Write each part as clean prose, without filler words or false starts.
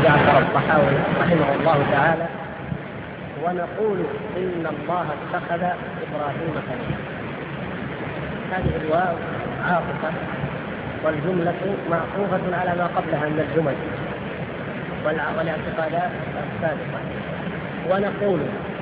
جعفر الطحاوي رحمه الله تعالى: ونقول إن الله اتخذ إبراهيم خليلا. هذه الواو عاطفة والجملة معطوفة على ما قبلها من الجمل والاعتقادات السابقة. ونقول،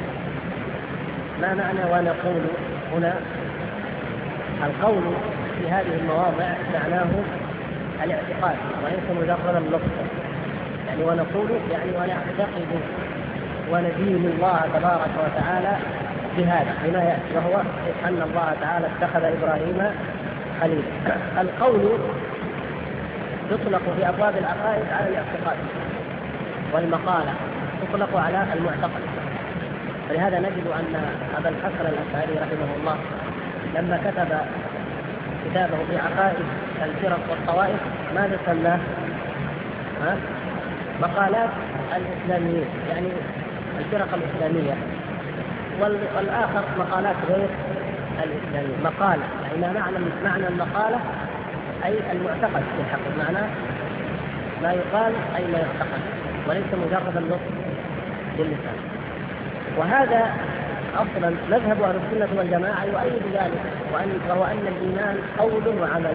ما معنى ونقول هنا؟ القول في هذه المواضع معناه الاعتقاد وليس مجرد اللفظ. يعني ونقول يعني ونعتقد وندين الله تبارك وتعالى بهذا بما يأتي، وهو أن الله تعالى اتخذ إبراهيم خليلا. القول يطلق في أبواب العقائد على الاعتقاد، والمقالة تطلق على المعتقد. ولهذا نجد أن أبا الحسن الأشعري رحمه الله لما كتب كتابه في عقائد الفرق والطوائف ماذا سماه؟ مقالات الإسلاميين، يعني الفرق الإسلامية، والآخر مقالات غير الإسلامية. مقالة يعني معنى المقالة أي المعتقد في الحق، معناه ما يقال أي ما يعتقد وليس مجرد اللفظ باللسان. وهذا أصلا مذهب أهل السنة والجماعة يؤيد ذلك، وهو أن الإيمان قول وعمل.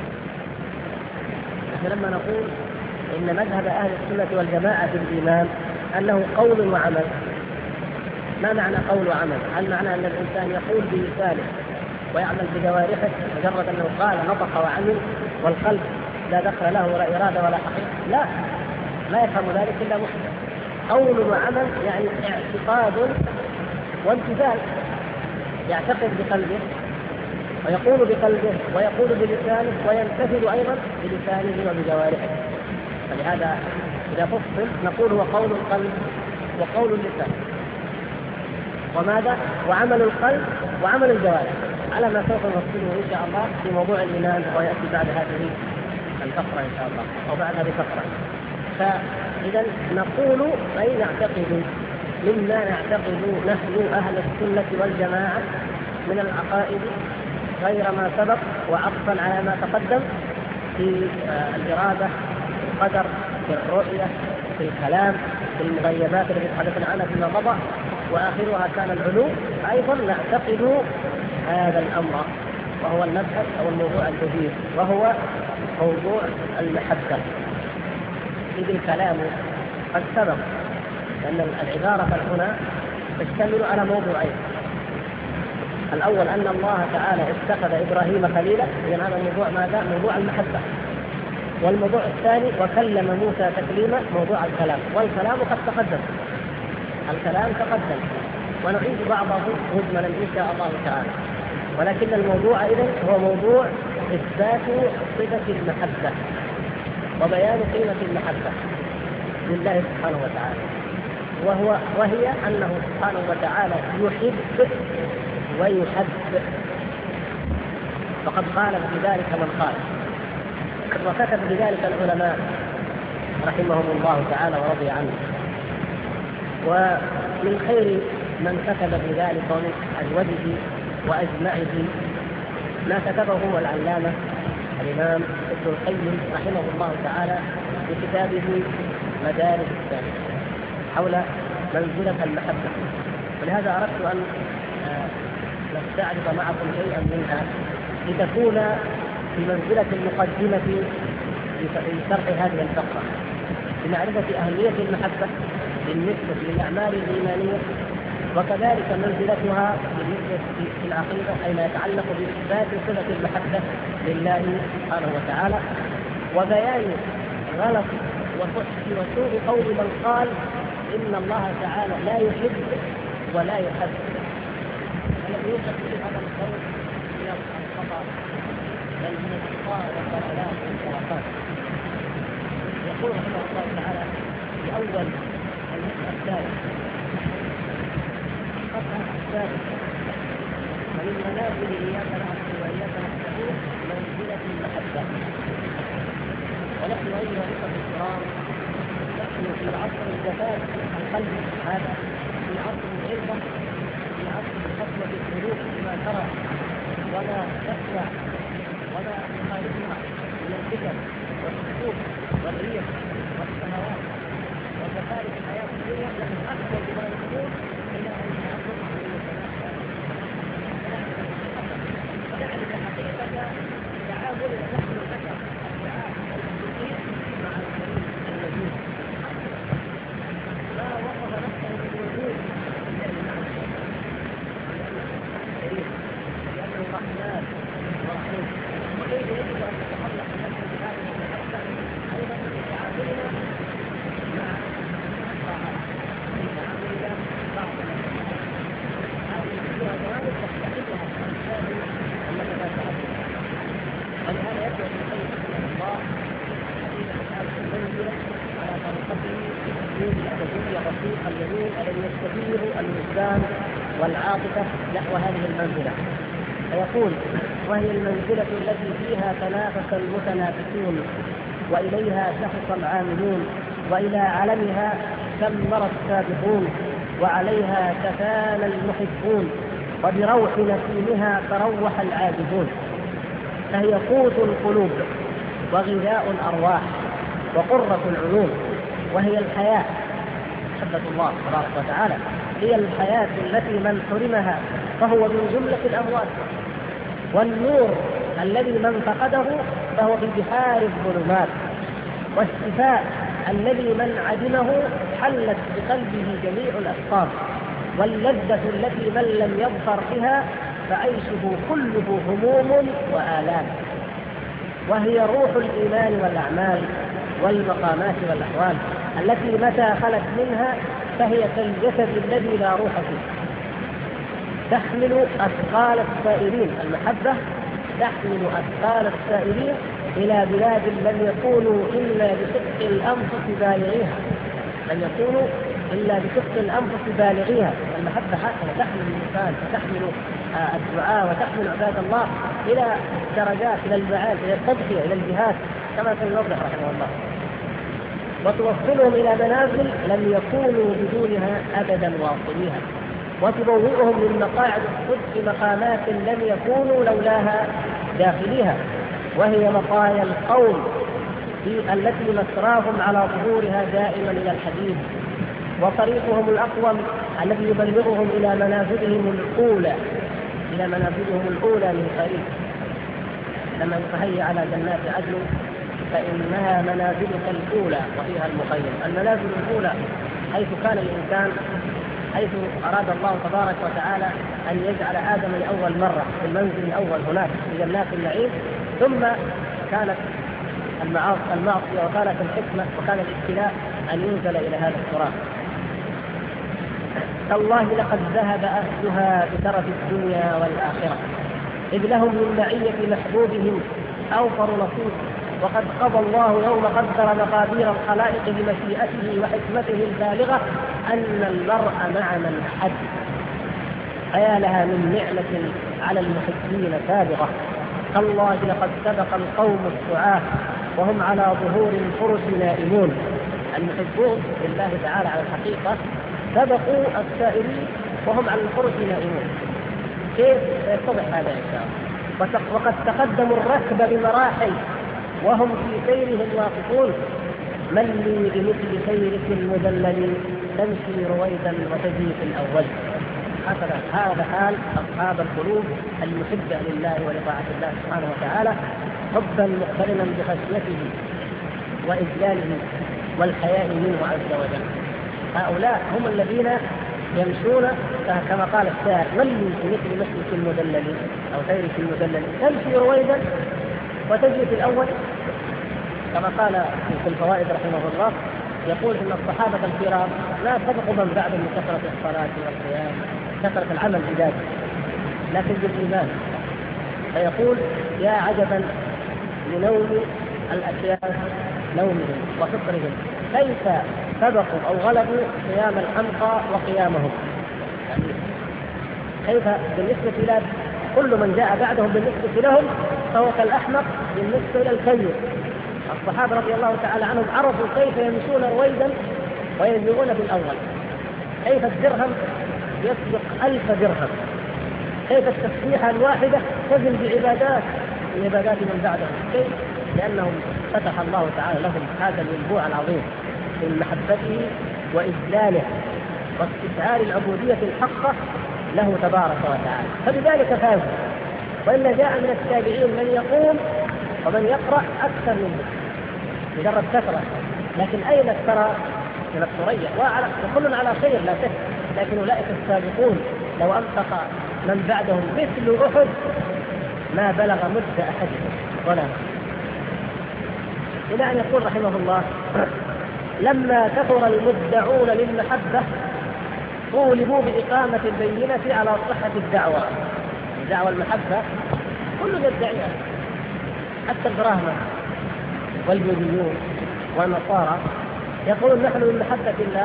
نحن لما نقول إن مذهب أهل السنة والجماعة في الإيمان أنه قول وعمل، ما معنى قول وعمل؟ هل معنى أن الإنسان يقول بلسانه ويعمل بجوارحه مجرد أنه قال نطق وعمل والقلب لا دخل له ولا إرادة ولا حقيقة؟ لا، لا يفهم ذلك إلا مسلم. قول وعمل يعني اعتقاد وامتثال، يعتقد بقلبه ويقول بقلبه ويقول بلسانه ويمتثل أيضا بلسانه وبجوارحه. فلهذا إذا فصل نقول هو قول القلب وقول اللسان، وماذا؟ وعمل القلب وعمل الجوارح، على ما سوف نفصله إن شاء الله في موضوع الإيمان، ويأتي بعد هذه الفقرة إن شاء الله أو بعد هذه الفقرة. فإذا نقول أي نعتقد مما نعتقد نحن أهل السنة والجماعة من العقائد غير ما سبق، وعطفا على ما تقدم في الإرادة، في القدر، في الرؤية، في الكلام، في المغيبات التي تحدثنا عنها فيما مضى، وآخرها كان العلو. أيضا نعتقد هذا الأمر، وهو المبحث أو الموضوع الجديد، وهو موضوع المحبة. إذ الكلام قد سبق لأن العبارة هنا تشتمل على موضوعين: الأول أن الله تعالى اتخذ إبراهيم خليلا، إذن هذا الموضوع ماذا؟ موضوع المحبة. والموضوع الثاني وكلم موسى تكليما، موضوع الكلام. والكلام قد تقدم، الكلام تقدم، ونعيد بعضه مجملا إن شاء الله تعالى. ولكن الموضوع إذن هو موضوع إثبات صفة المحبة وبيان قيمة المحبة لله سبحانه وتعالى، وهي أنه سبحانه وتعالى يحب ويحب. فقد قال بذلك من قال، وكتب بذلك العلماء رحمهم الله تعالى ورضي عنه. ومن خير من كتب بذلك ومن أجوده وأجمعه ما كتبه هو العلامة الإمام ابن القيم رحمه الله تعالى في كتابه مدارج السالكين حول منزلة المحبة. ولهذا أردت أن نستعرض معكم شيئا منها لتكون في منزلة المقدمة في شرح هذه الفقرة، لمعرفة أهمية المحبة بالنسبة للأعمال الإيمانية، وكذلك منزلتها بالنسبة في العقيدة أي ما يتعلق بإثبات صفة المحبة لله سبحانه وتعالى، وبيان غلط وفحش وسوء قول من قال إن الله تعالى لا يحب ولا يحب. الذي يوجد في هذا القول من الخطأ بل من الأخطاء والضلالات والخرافات. يقول رحمه الله تعالى في أول المسألة الثالثة: قطع الثالث ومن منازل إياك نعبد وإياك نستعين منزلة المحبة. ونحن أيها الأخوة الكرام نحن في عصر الجفاف القلب، هذا في عصر الغلبة، في عصر الخطوة السلوك بما ترى ولا تخشى ولا يخالفها من الفتن والسقوط والريح والسماوات الرفيق الجميل الذي يستدير الوجدان والعاطفة نحو هذه المنزلة. فيقول: وهي المنزلة التي فيها تنافس المتنافسون، وإليها شخص العاملون، وإلى علمها شمر السابقون، وعليها تفانى المحبون، وبروح نسيمها تروح العابدون. فهي قوت القلوب وغذاء الأرواح وقرة العيون، وهي الحياة. محبة الله تبارك وتعالى هي الحياة التي من حرمها فهو من جملة الأموات، والنور الذي من فقده فهو في بحار الظلمات، والشفاء الذي من عدمه حلت بقلبه جميع الأسقام، واللذة التي من لم يظفر بها فعيشه كله هموم وآلام. وهي روح الإيمان والأعمال والمقامات والأحوال التي متى خلت منها فهي كالجسد الذي لا روح فيه، تحمل أثقال السائرين. المحبة تحمل أثقال السائرين إلى بلاد لم يكونوا إلا بشق الأنفس بالغيها، لم يكونوا إلا بشق الأنفس بالغيها. المحبة هكذا تحمل الإنسان، وتحمل الدعاء، وتحمل عباد الله إلى درجات، إلى المعاد، إلى التضحية، إلى الجهاد، كما سيوضح رحمه الله، وتوصلهم إلى منازل لم يكونوا بدونها أبدا واصليها، وتبوئهم من مقاعد الصدق مقامات لم يكونوا لولاها داخليها. وهي مطايا القوم التي مسراهم على ظهورها دائما إلى الحديث، وطريقهم الأقوم الذي يبلغهم إلى منازلهم الأولى، إلى منازلهم الأولى من قريب. لما يتهيأ على جنات عدن فإنها منازلك الأولى وفيها المخيم. المنازل الأولى حيث كان الإنسان، حيث أراد الله تبارك وتعالى أن يجعل آدم لأول مرة في المنزل الأول هناك في جنات النعيم، ثم كانت المعصية وكانت الحكمة وكان الابتلاء أن ينزل إلى هذا التراب. تالله لقد ذهب أهلها بترف الدنيا والآخرة، إذ لهم من معية محبوبهم أوفر نصيب، وقد قضى الله يوم قدر مقادير الخلائق بمشيئته وحكمته البالغة أن المرء مع من أحب. أيا لها من نعمة على المحبين سابقة. تالله لقد سبق القوم السعاة وهم على ظهور الفرس نائمون. المحبون لله تعالى على الحقيقة سبقوا السائرين وهم على الفرس نائمون. كيف يتضح هذا إن شاء الله؟ وقد تقدموا الركب بمراحل وهم في سيرهم واقفون. من لي بمثل سيرك المذلل تمشي رويدا وتجي في الأول. هذا حال أصحاب القلوب المحبة لله ولطاعة الله سبحانه وتعالى، حبا مقترنا بخشيته وإجلاله والحياء منه عز وجل. هؤلاء هم الذين يمشون كما قال الشاعر: من لي بمثل مسلك المذلل أو سيرك المذلل تمشي رويدا وتجي في الأول. كما قال في الفوائد رحمه الله، يقول إن الصحابة الكرام لا سبقوا من بعدهم بكثرة الصلاة والصيام، كثرة العمل بذاته، لكن بالإيمان. فيقول: يا عجبا لنوم الأشياء نومهم وفطرهم، كيف سبقوا أو غلبوا قيام الحمقى وقيامهم. يعني كيف بالنسبة إلى كل من جاء بعدهم بالنسبة لهم فهو كالأحمق بالنسبة إلى الكير. الصحابة رضي الله تعالى عنهم عرفوا كيف يمشون رويدا وينزلون في الأول، كيف الدرهم يسبق 1000 درهم، كيف التسبيحة الواحدة تزن بعبادات من عبادات من بعدهم. كيف؟ لأنهم فتح الله تعالى لهم هذا الينبوع العظيم من محبته وإجلاله واستشعار العبودية الحقة له تبارك وتعالى، فبذلك فازوا. وإلا جاء من التابعين من يقوم ومن يقرأ أكثر منه مجرد كثرة، لكن أين ترى من الثريا؟ وكل على خير لا شك، لكن أولئك السابقون لو أنفق من بعدهم مثل أحد ما بلغ مد أحدهم ولا. إلى أن يقول رحمه الله: لما كثر المدعون للمحبة طولبوا بإقامة البينة على صحة الدعوة. دعوة المحبة كل يدعيها، حتى البراهمة والبوذيون والنصارى يقولون: نحن من محبة الله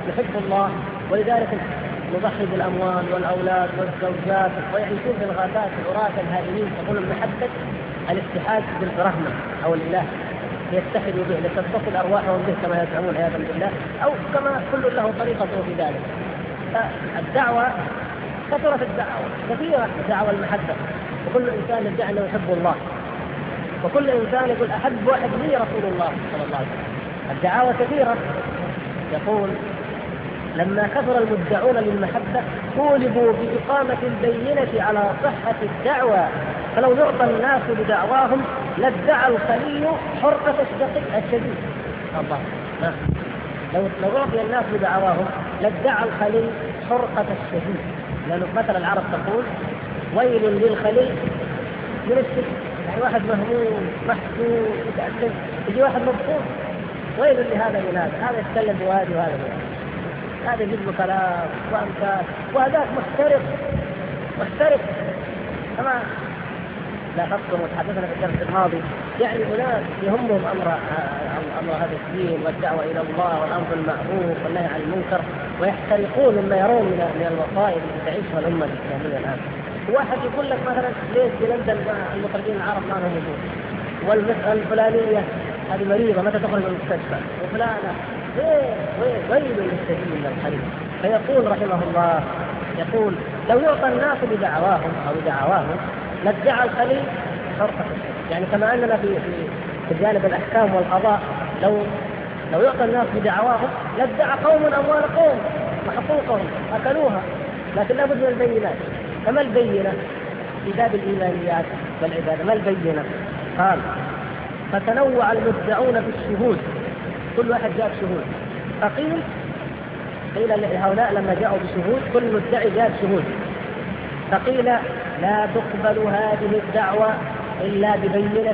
يحب الله، ولذلك نضحي بالأموال والأولاد والزوجات ويعيشون في الغابات العراة الهائمين. تقول المحبة الاتحاد بالبرهمة أو الإله، يتحدوا به لتتصل أرواحهم به كما يزعمون عياذا بالله، أو كما كل له طريقته في ذلك. فالدعوة كثرت، الدعوة كثيرة، دعوة المحبة، وكل إنسان يدعي أنه يحب الله، وكل إنسان يقول أحب واحد لي رسول الله صلى الله عليه وسلم. الدعاوى كثيرة. يقول لما كثر المدعون للمحبة طولبوا بإقامة البينة على صحة الدعوة، فلو يعطى الناس بدعواهم لادعى الخلي حرقة الشديد. الله، لو أعطي الناس بدعواهم لادعى الخلي حرقة الشديد. لأنه مثل العرب تقول ويل للخلي من الشديد، يعني واحد مهموم محزون متأثر، يجي واحد مبسوط، ويل لهذا من هذا يتكلم بوادي وهذا بوادي، هذا يجيب له كلام وأمثال، وهذاك محترف كما لا تذكر وتحدثنا في الدرس الماضي. يعني أناس يهمهم أمر هذا الدين والدعوة إلى الله والأمر بالمعروف والنهي عن المنكر، ويحترقون مما يرون من المصائب التي تعيشها الأمة الإسلامية الآن. واحد يقول لك مثلا ليش في لندن المطربين العرب ما لهم وجود، والمسألة الفلانية هذه مريضة متى تخرج من المستشفى، وفلانة ويل للسبيل من الخليل. فيقول رحمه الله، يقول لو يعطى الناس بدعواهم لادعى الخليل حرقة الشديد. يعني كما أننا في جانب الأحكام والقضاء لو يعطى الناس بدعواهم لادعى قوم أموال قوم وحقوقهم أكلوها، لكن لابد من البينات. فما البينة في باب الإيمانيات والعبادة؟ ما البينة؟ قال فتنوع المدعون في الشهود، كل واحد جاء بشهود. قيل لهؤلاء لما جاءوا بشهود، كل مدعي جاء بشهود، فقيل لا تقبل هذه الدعوة إلا ببينة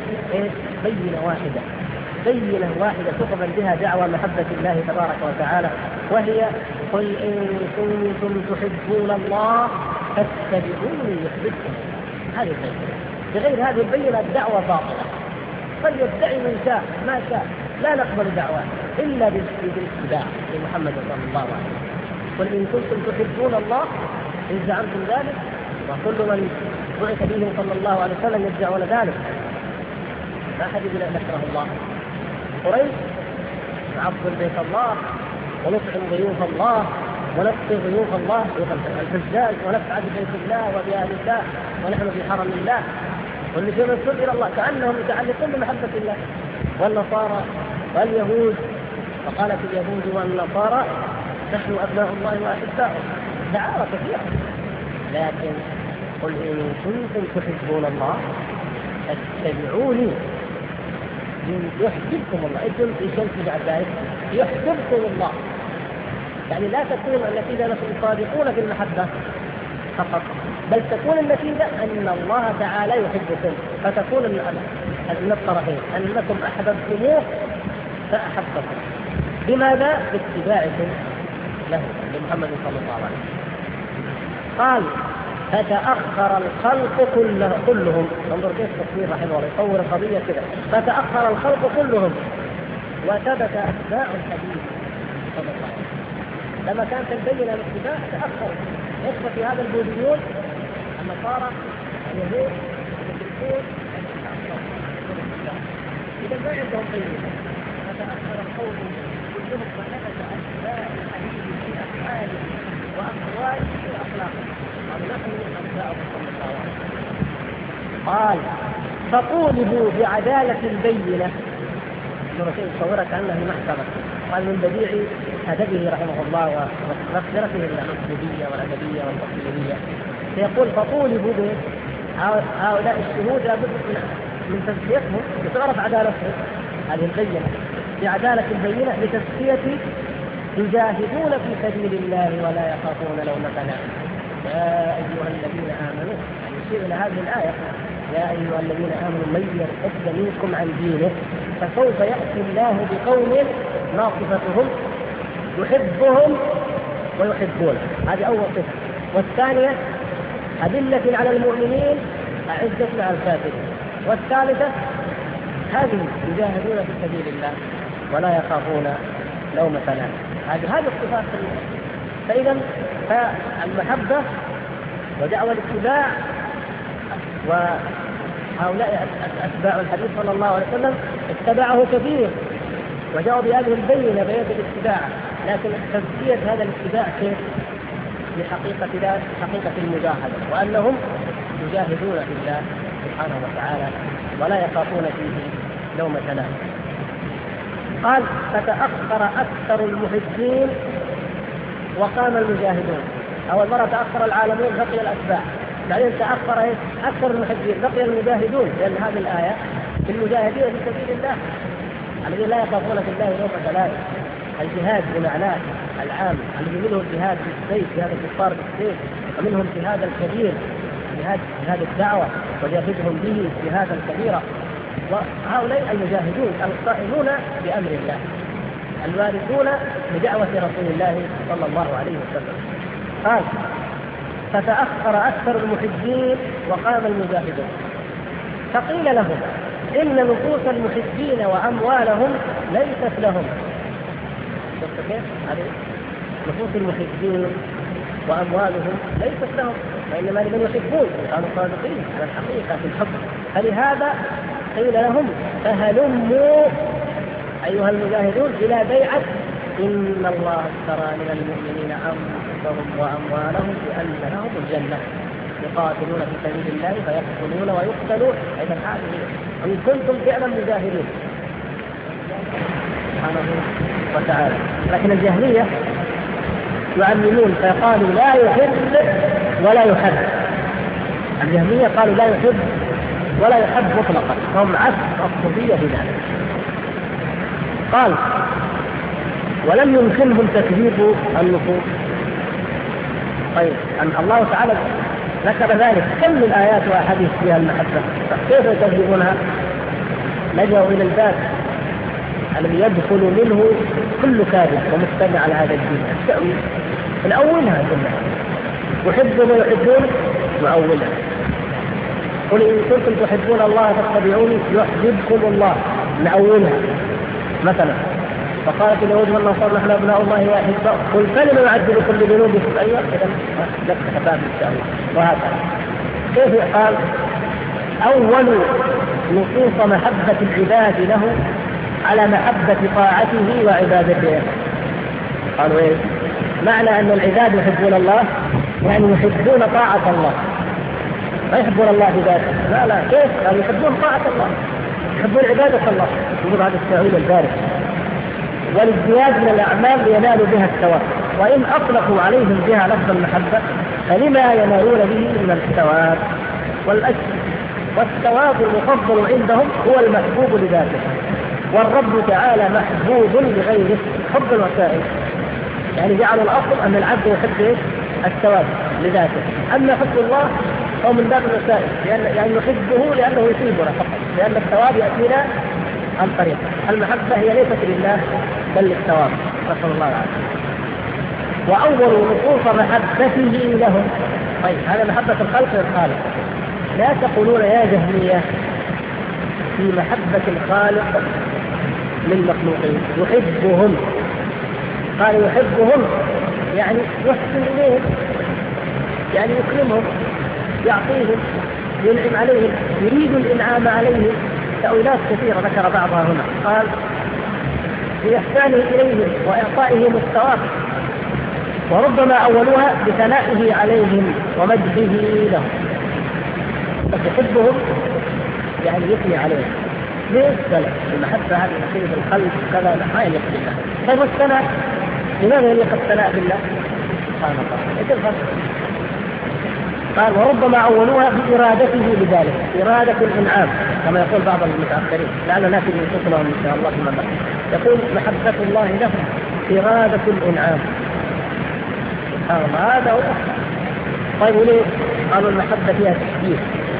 بينة واحدة تقبل بها دعوة محبة الله تبارك وتعالى، وهي قل إن كنتم تحبون الله فاتبعوني يحببكم. هذه البينة، بغير هذه البينة الدعوة باطلة. فليدعي من شاء ما شاء، لا نقبل دعوة إلا بالاتباع لمحمد صلى الله عليه وسلم. قل إن كنتم تحبون الله إن زعمتم ذلك، وكل من بعث به صلى الله عليه وسلم يدعون ذلك، ما أحد يقول أن نكره الله. قريش نعظم بيت الله ونطعم ضيوف الله ونسقي ضيوف الله الحجاج ونسعد ببيت الله وبأهل الله ونحن في حرم الله والنجوم نسجد إلى الله، كأنهم متعلقون بمحبة الله. والنصارى واليهود، فقالت اليهود والنصارى نحن أبناء الله وأحباؤه. دعاوى كثيرة، لكن قل إن كنتم تحبون الله فاتبعوني يحببكم الله. إيش بعد ذلك؟ يحببكم الله. يعني لا تكون النتيجة نحن صادقون في المحبة فقط، بل تكون النتيجة أن الله تعالى يحبكم، فتكون من الطرفين أنكم أحببتموه فأحبكم. بماذا؟ باتباعكم له لمحمد صلى الله عليه وسلم. قال فتأخر الخلق كلهم. انظر كيف التصوير رحمه الله يصور القضية كذا. فتأخر الخلق كلهم وثبت أتباع الحديث صلى الله عليه وسلم. لما كانت البينة الاتباع تأخر. يثبت في هذا البوذيون النصارى اليهود المشركون إذا ما عندهم بينة. فتأخر القوم كلهم وثبت أتباع الحديث في أفعاله وأقواله وأخلاقه. قال فطولبوا بعدالة البينة. تصورك أنه محكمة. قال من بديع أدبه رحمه الله ومقدرته الأسلوبية والأدبية والتصويرية، فيقول فطولبوا هؤلاء الشهود لابد من تزكيتهم وتعرف عدالتهم. هذه البينة بعدالة البينة لتزكية يجاهدون في سبيل الله ولا يخافون لومة لائم. يا أيها الذين آمنوا، يعني يشير إلى هذه الآية يا أيها الذين آمنوا من يرتد منكم عن دينه فسوف يأتي الله بقوم ناصفتهم يحبهم ويحبونه. هذه أول صفة. والثانية أذلة على المؤمنين أعزة على الكافرين. والثالثة هذه يجاهدون في سبيل الله ولا يخافون لومة لائم. هذه الصفات. فإذا فالمحبة ودعوة الاتباع، وهؤلاء أتباع الحديث صلى الله عليه وسلم اتبعه كثير وجاءوا بهذه البينة بيان الاتباع، لكن تزكية هذا الاتباع كيف؟ بحقيقة المجاهدة، وأنهم يجاهدون في الله سبحانه وتعالى ولا يخافون فيه لومة لائم. قال فتأخر أكثر المحبين وقام المجاهدون. أول مرة تأخر العالمون بقي الأتباع، بعدين تأخر أكثر المحبين بقي المجاهدون، لأن هذه الآية في المجاهدين في سبيل الله الذين لا يخافون في الله لومة لائم. الجهاد بمعناه العام الذي منه الجهاد بالسيف، جهاد الكفار بالسيف، ومنهم جهاد الكبير جهاد الدعوة وجاهدهم به جهادا كبيرا. وهؤلاء المجاهدون القائمون بأمر الله الواردون بدعوة رسول الله صلى الله عليه وسلم. قال فتأخر أكثر المحبين وقام المجاهدون. فقيل لهم إن نفوس المحبين وأموالهم ليست لهم. شفت كيف؟ نفوس المحبين وأموالهم ليست لهم، وإنما لمن يحبون، كانوا صادقين على الحقيقة في الحب. فلهذا قيل لهم فهلموا أيها المجاهدون إلى بيعة إن الله اشترى من المؤمنين أنفسهم وأموالهم بأن لهم الجنة يقاتلون في سبيل الله فيقتلون ويقتلون. إذا هذه إن كنتم فعلا مجاهدين سبحانه وتعالى. لكن الجاهلية يعممون فيقالوا لا يحب ولا يحب. الجاهلية قالوا لا يحب ولا يحب مطلقا، هم عكس الصوفية في ذلك. قال ولم يمكنهم تكذيب النفوس. طيب أن الله تعالى ذكر ذلك كم من آيات وأحاديث فيها المحبة، كيف يكذبونها؟ لجأوا إلى الباب الذي يدخل منه كل كاذب ومستمع على هذا الدين، التأويل. نأولها كلها، يحبون ويحبون نأولها. قل إن كنتم تحبون الله فاتبعوني يحببكم الله، نأولها. مثلا فقالت اليهود والنصارى نحن أبناء الله وأحباؤه قل فلم يعذبكم بذنوبكم. أيوة إذا لك باب التأويل. وهكذا كيف قال أول نصوص محبة العباد له على محبة طاعته وعبادته. قالوا إيه؟ معنى أن العباد يحبون الله يعني يحبون طاعة الله، لا يحبون الله بذاته. لا كيف؟ يعني يحبون طاعة الله، يحبون عبادة الله. يقول هذا التأويل البارد. والازدياد من الأعمال لينالوا بها الثواب، وإن أطلقوا عليهم بها لفظ المحبة فلما ينالون به من الثواب والأجر. والثواب المفضل عندهم هو المحبوب لذاته، والرب تعالى محبوب لغيره حب الوسائل. يعني جعلوا الأصل أن العبد يحب الثواب لذاته، أما حب الله هو من باب الوسائل، يعني يحبه لأنه يثيبنا فقط، لأن الثواب يأتينا عن طريق المحبة. هي ليست لله بل للثواب، نسأل الله العافية. وأول نصوص محبته لهم. طيب هذا محبة الخلق للخالق. لا تقولون يا جهمية في محبة الخالق للمخلوقين يحبهم. قال يحبهم يعني يحسن إليهم، يعني يكرمهم، يعطيهم، ينعم عليهم، يريد الإنعام عليهم. تأويلات كثيرة ذكر بعضها هنا. قال بإحسانه إليهم وإعطائهم الثواب، وربما أولوها بثنائه عليهم ومجده لهم. يحبهم يعني يثني عليهم. ليش؟ المحبة هذه نصيب القلب كذا ما يليق بالله. طيب والثناء لماذا يليق الثناء بالله؟ سبحان الله. ايش الفرق؟ قال وربما أولوها بإرادته لذلك، إرادة الإنعام كما يقول بعض المتأخرين، لعل ناتي نصوص لهم إن شاء الله فيما بعد. يقول محبة الله له إرادة الإنعام. سبحان الله. هذا هو. طيب وليه؟ قالوا المحبة فيها تشبيه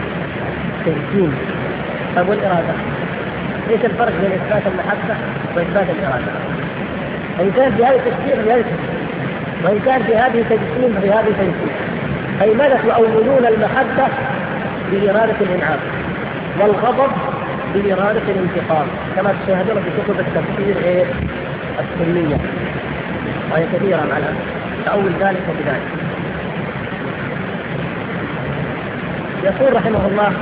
تمكين. طيب والإرادة؟ ايش الفرق بين إثبات المحبة وإثبات الإرادة؟ إن كان في هذه تشبيه في هذه تشبيه، وإن كان في هذه تجسيم في هذه تجسيم. فلماذا تؤولون المحبة بإرادة الإنعام والغضب بإرادة الانتقام كما تشاهدون في كتب التفسير السنية، وهي كثيرة مع الأسف تأول ذلك بذلك. يقول رحمه الله: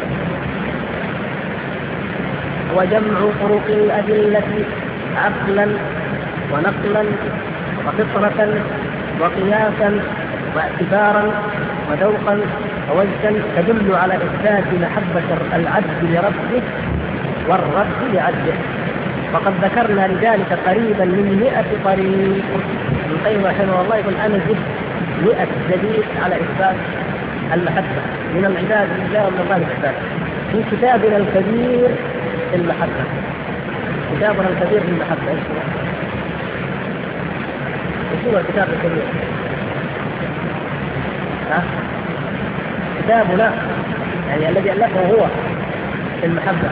وجمع طرق الأدلة عقلا ونقلا وفطرة وقياسا واعتبارا وذوقا ووجدا تدل على إثبات محبة العبد لربه والرب لعبده. وقد ذكرنا لذلك قريبا من 100 طريق. ابن القيم رحمه الله يقول: أنا جبت 100 دليل على إثبات المحبة من العباد لله ومن الله العباد في كتابنا الكبير في المحبة. كتابنا الكبير في المحبة ايش هو الكتاب الكبير؟ كتابنا يعني الذي ألفه هو في المحبة،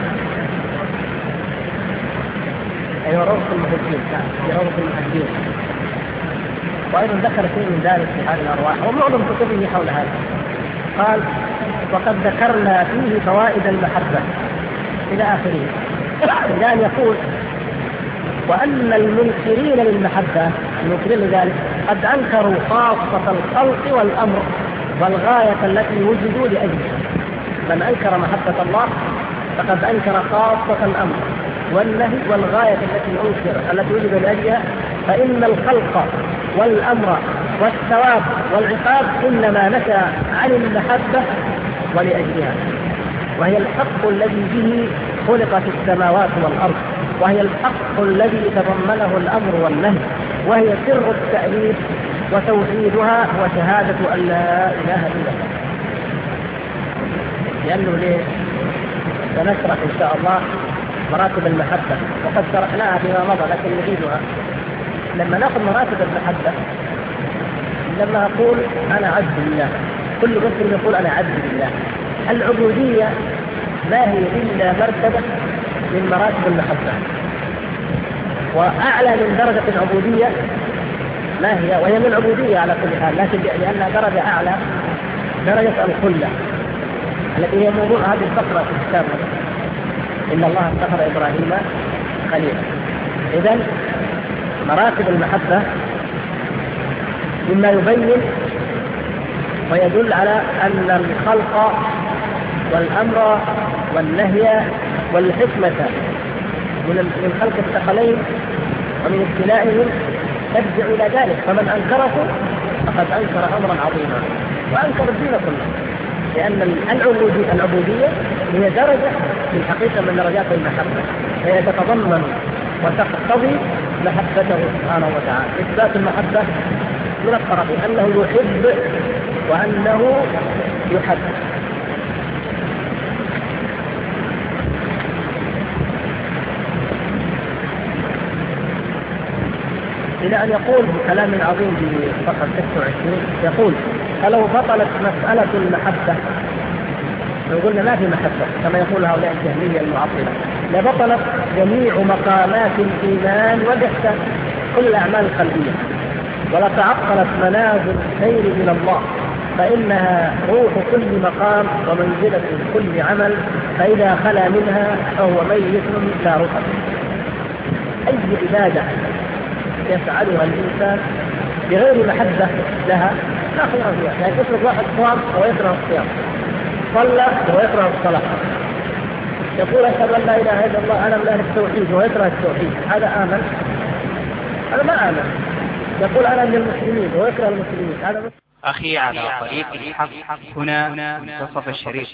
أيوة روضة المحبين، في روضة المحبين. وأيضا ذكر شيء من ذلك في هذه الأرواح ومعظم كتبه حول هذا. قال: وقد ذكرنا فيه فوائد المحبة إلى آخره، إلى أن يقول: وأن المنكرين للمحبة، المنكرين لذلك، قد أنكروا خاصة الخلق والأمر والغاية التي وجدوا لأجلها. من أنكر محبة الله فقد أنكر خاصة الأمر والنهي والغاية التي وجد لأجلها، فإن الخلق والأمر والثواب والعقاب إنما نشأ عن المحبة ولأجلها، وهي الحق الذي به خلقت السماوات والأرض، وهي الحق الذي تضمنه الأمر والنهي، وهي سر التأليف وتوحيدها وشهادة أن لا إله إلا الله. لأنه ليه؟ سنشرح إن شاء الله مراتب المحبة، وقد شرحناها فيما مضى لكن نعيدها. لما نأخذ مراتب المحبة، لما أقول أنا عبد لله، كل مسلم يقول أنا عبد لله. العبودية ما هي إلا مرتبة من مراتب المحبة، وأعلى من درجة العبودية ما هي، وهي من العبودية على كل حال، لكن لأنها درجة أعلى، درجة الخلة التي هي موضوع هذه الفقرة في الكتاب: إن الله اتخذ إبراهيم خليلا. إذن مراتب المحبة مما يبين ويدل على أن الخلق والأمر والنهي والحكمة من خلق الثقلين ومن ابتلاءهم ترجع إلى ذلك، فمن أنكره فقد أنكر أمرا عظيما وأنكر الدين كله، لأن العبودية هي درجة في الحقيقة من درجات المحبة، هي تتضمن وتقتضي محبته سبحانه وتعالى. إثبات المحبة من الطرفين، أنه يحب وأنه يحب. إلى أن يقول بكلام عظيم في صفحة 26 يقول: فلو بطلت مسألة المحبة، لو قلنا ما في محبة كما يقول هؤلاء الجهمية المعطلة، لبطلت جميع مقامات الإيمان والإحسان، كل الأعمال القلبية، ولتعطلت منازل الخير من الله، فإنها روح كل مقام ومنزلة كل عمل، فإذا خلا منها فهو ميت لا روح. أي عبادة يفعلها الإنسان بغير محبة لها لا خير فيها. يعني تترك واحد صام ويكره الصيام، صلى ويكره الصلاة، يقول أشهد أن لا إله إلا الله أنا من أهل التوحيد ويكره التوحيد، هذا آمن؟ هذا ما آمن. يقول أنا من المسلمين ويكره المسلمين، هذا مسلم. أخي على طريق الحق هنا منتصف الشريف.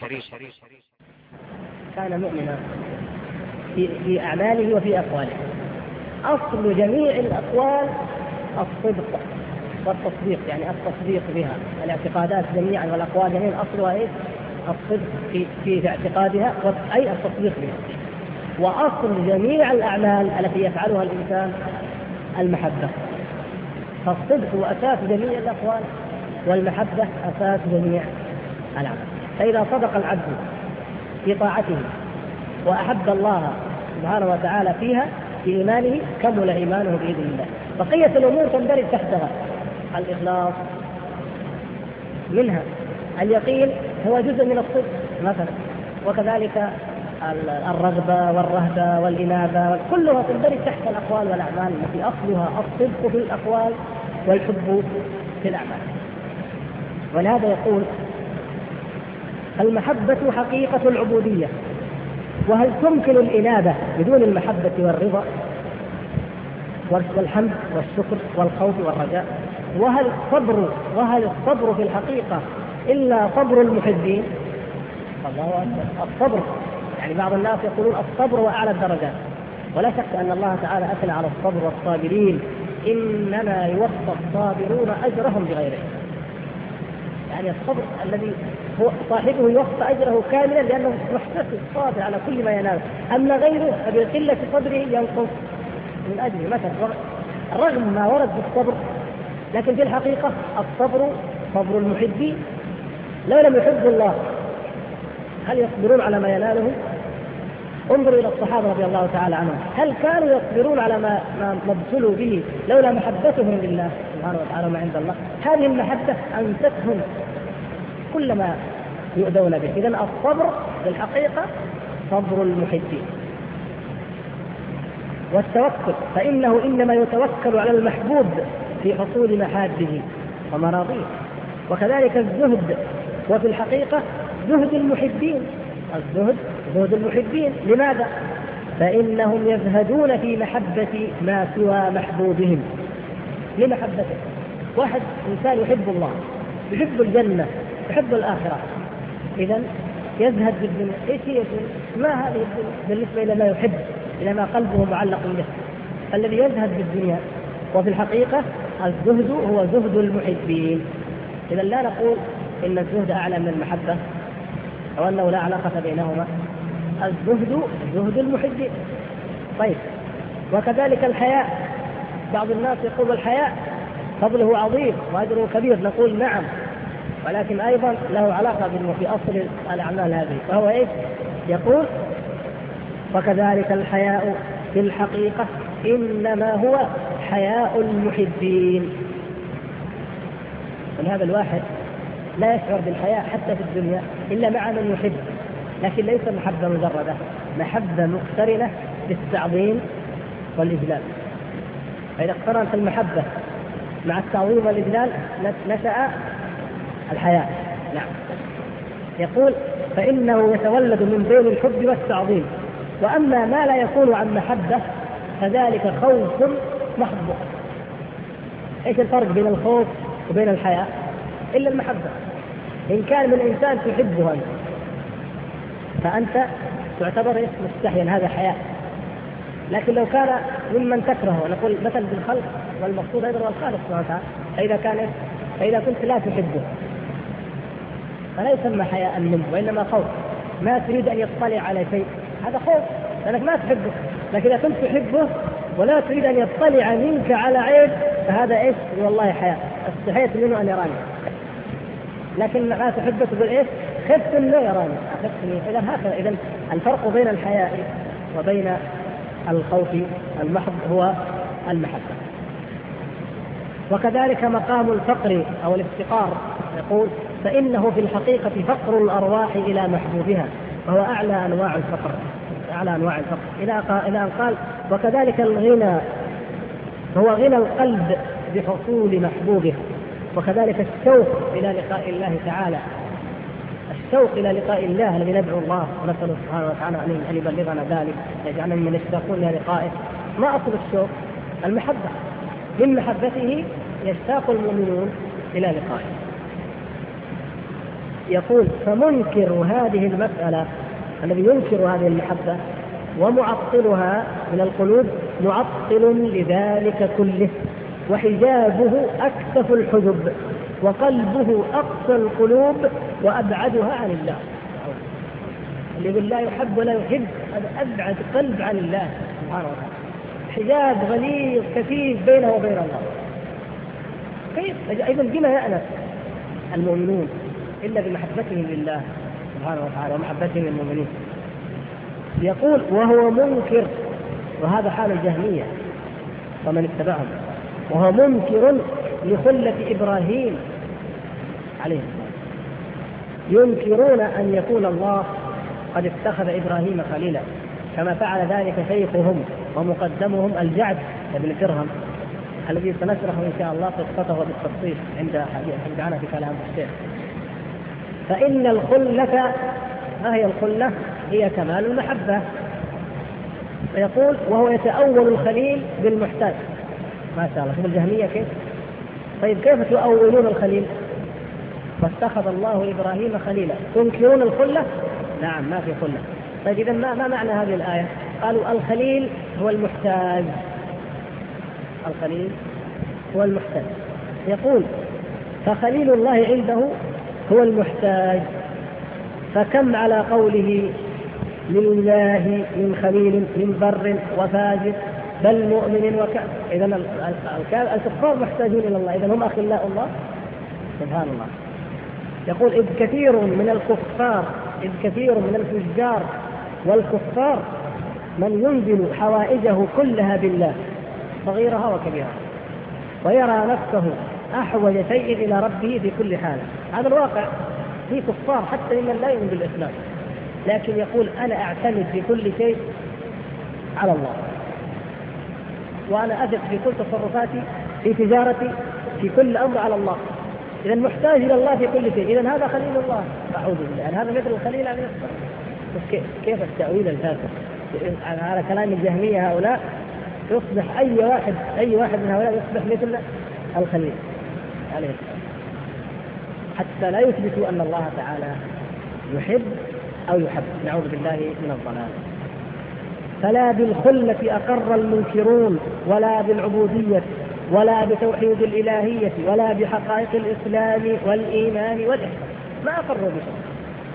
كان مؤمنا في أعماله وفي أقواله. أصل جميع الأقوال الصدق والتصديق، يعني التصديق بها، الاعتقادات جميعا والأقوال جميعا أصلها إيه؟ الصدق في اعتقادها، أي التصديق بها. وأصل جميع الأعمال التي يفعلها الإنسان المحبة، فالصدق هو أساس جميع الأقوال، والمحبة أساس جميع الأعمال. فإذا صدق العبد في طاعته وأحب الله سبحانه وتعالى فيها في إيمانه كمل إيمانه بإذن الله. بقية الأمور تندرج تحتها: الإخلاص منها، اليقين هو جزء من الصدق مثلا، وكذلك الرغبة والرهبة والإنابة كلها تندرج تحت الأقوال والأعمال التي أصلها الصدق في الأقوال والحب في الأعمال. ولهذا يقول المحبة حقيقة العبودية، وهل تمكن الإنابة بدون المحبة والرضا والحمد والشكر والخوف والرجاء؟ وهل الصبر في الحقيقة إلا صبر المحبين؟ الله أكبر. الصبر يعني بعض الناس يقولون الصبر وأعلى الدرجات، ولا شك أن الله تعالى أثنى على الصبر والصابرين، إنما يوفى الصابرون أجرهم بغير حساب. يعني الصبر الذي هو صاحبه يوفى أجره كاملا لأنه محتسب صابر على كل ما ينال، أما غيره فبقلة صبره ينقص من أجله. مثلا رغم ما ورد بالصبر، لكن في الحقيقة الصبر صبر المحبين. لو لم يحبوا الله هل يصبرون على ما يناله؟ انظروا إلى الصحابة رضي الله تعالى عنهم، هل كانوا يصبرون على ما ابتلوا به لولا محبتهم لله سبحانه وتعالى ما عند الله؟ هذه المحبة أنستهم كل ما يؤذون به. إذن الصبر بالحقيقة صبر المحبين. والتوكل فإنه إنما يتوكل على المحبوب في حصول محابه ومراضيه. وكذلك الزهد، وفي الحقيقة زهد المحبين. الزهد زهد المحبين. لماذا؟ فإنهم يزهدون في محبة ما سوى محبوبهم لمحبته. واحد إنسان يحب الله، يحب الجنة، يحب الآخرة، إذن يزهد بالدنيا. إيش هي ما هذه الدنيا بالنسبة إلى ما يحب، إلى ما قلبه معلق به؟ الذي يزهد بالدنيا. وفي الحقيقة الزهد هو زهد المحبين. إذن لا نقول إن الزهد أعلى من المحبة أو أنه لا علاقة بينهما. الزهد زهد المحبين. طيب، وكذلك الحياء. بعض الناس يقول الحياء فضله عظيم وأجره كبير، نقول نعم، ولكن أيضا له علاقة في أصل الأعمال هذه، وهو إيش؟ يقول وكذلك الحياء في الحقيقة إنما هو حياء المحبين. ولهذا الواحد لا يشعر بالحياء حتى في الدنيا إلا مع من يحب، لكن ليس محبة مجردة، محبة مقترنة بالتعظيم والإجلال. فإذا اقترنت المحبة مع التعظيم والإجلال نشأ الحياء. نعم. يقول فإنه يتولد من بين الحب والتعظيم. وأما ما لا يكون عن محبة فذلك خوف محض. إيش الفرق بين الخوف وبين الحياء؟ إلا المحبة. إن كان من إنسان تحبه أنت فأنت تعتبر مستحيا، هذا حياء. لكن لو كان ممن تكرهه، نقول مثل بالخلق والمقصود أيضا والخالق سبحانه وتعالى، فإذا كنت لا تحبه فلا يسمى حياء منه، وإنما خوف. ما تريد أن يطلع على شيء، هذا خوف لأنك ما تحبه. لكن إذا كنت تحبه ولا تريد أن يطلع منك على عيب فهذا إيش؟ والله حياء، استحيت منه أن يراني. لكن ما تحبه تقول إيش؟ خفت أن لا يراني، أخفتني. إذا هكذا. إذن الفرق بين الحياء وبين الخوف المحض هو المحبة. وكذلك مقام الفقر أو الافتقار، يقول فإنه في الحقيقة فقر الأرواح إلى محبوبها، وهو أعلى أنواع الفقر. إلى أن قال وكذلك الغنى هو غنى القلب بحصول محبوبها. وكذلك الشوق إلى لقاء الله تعالى، الشوق إلى لقاء الله الذي ندعو الله ونسأل سبحانه وتعالى أن يبلغنا ذلك، يجعلنا من يشتاقون إلى لقائه. ما أصل الشوق؟ المحبة. من محبته يشتاق المؤمنون إلى لقائه. يقول فمنكر هذه المسألة، الذي ينكر هذه المحبة ومعطلها من القلوب معطل لذلك كله، وحجابه أكثف الحجب، وقلبه أقصى القلوب وأبعدها عن الله. اللي يقول لا يحب ولا يحب هذا أبعد قلب عن الله سبحانه وتعالى، حجاب غليظ كثيف بينه وبين الله. كيف؟ إذن بما يأنس المؤمنون إلا بمحبتهم لله سبحانه وتعالى ومحبتهم للمؤمنين. يقول وهو منكر، وهذا حال الجهمية ومن اتبعهم، وهو منكر لخلة إبراهيم عليه السلام. ينكرون أن يكون الله قد اتخذ إبراهيم خليلا، كما فعل ذلك شيخهم ومقدمهم الجعد بن درهم الذي سنشرح إن شاء الله قصته بالتفصيل عندنا في كلام الشيخ. فإن الخلة، ما هي الخلة؟ هي كمال المحبة. فيقول وهو يتأول الخليل بالمحتاج. ما شاء الله، شوف الجهمية كيف. طيب كيف تؤولون الخليل؟ واتخذ الله إبراهيم خليلا، تنكرون الخلة؟ نعم ما في خلة. طيب إذا ما معنى هذه الآية؟ قالوا الخليل هو المحتاج، الخليل هو المحتاج. يقول فخليل الله عنده هو المحتاج، فكم على قوله لله من خليل من بر وفاجر بل مؤمن وكافر. إذن الكفار محتاجون إلى الله، إذن هم أخلاء الله. سبحان الله. يقول إذ كثير من الفجار والكفار من ينزل حوائجه كلها بالله صغيرها وكبيرها، ويرى نفسه أحوج شيء إلى ربه في كل حال. هذا الواقع، في كفار حتى من لا يؤمن بالإسلام، لكن يقول أنا أعتمد في كل شيء على الله، وأنا أثق في كل تصرفاتي في تجارتي في كل أمر على الله. إذا محتاج إلى الله في كل شيء. إذا هذا خليل الله. أعوذ بالله، يعني هذا مثل الخليل عليه السلام. كيف التأويل الفاسد على كلام الجهمية هؤلاء؟ يصبح أي واحد من هؤلاء يصبح مثل الخليل عليه السلام، حتى لا يثبتوا أن الله تعالى يحب أو يحب. نعوذ بالله من الضلال. فلا بالخلة أقر المنكرون، ولا بالعبودية، ولا بتوحيد الإلهية، ولا بحقائق الإسلام والإيمان والإحسان، ما أقروا بشيء.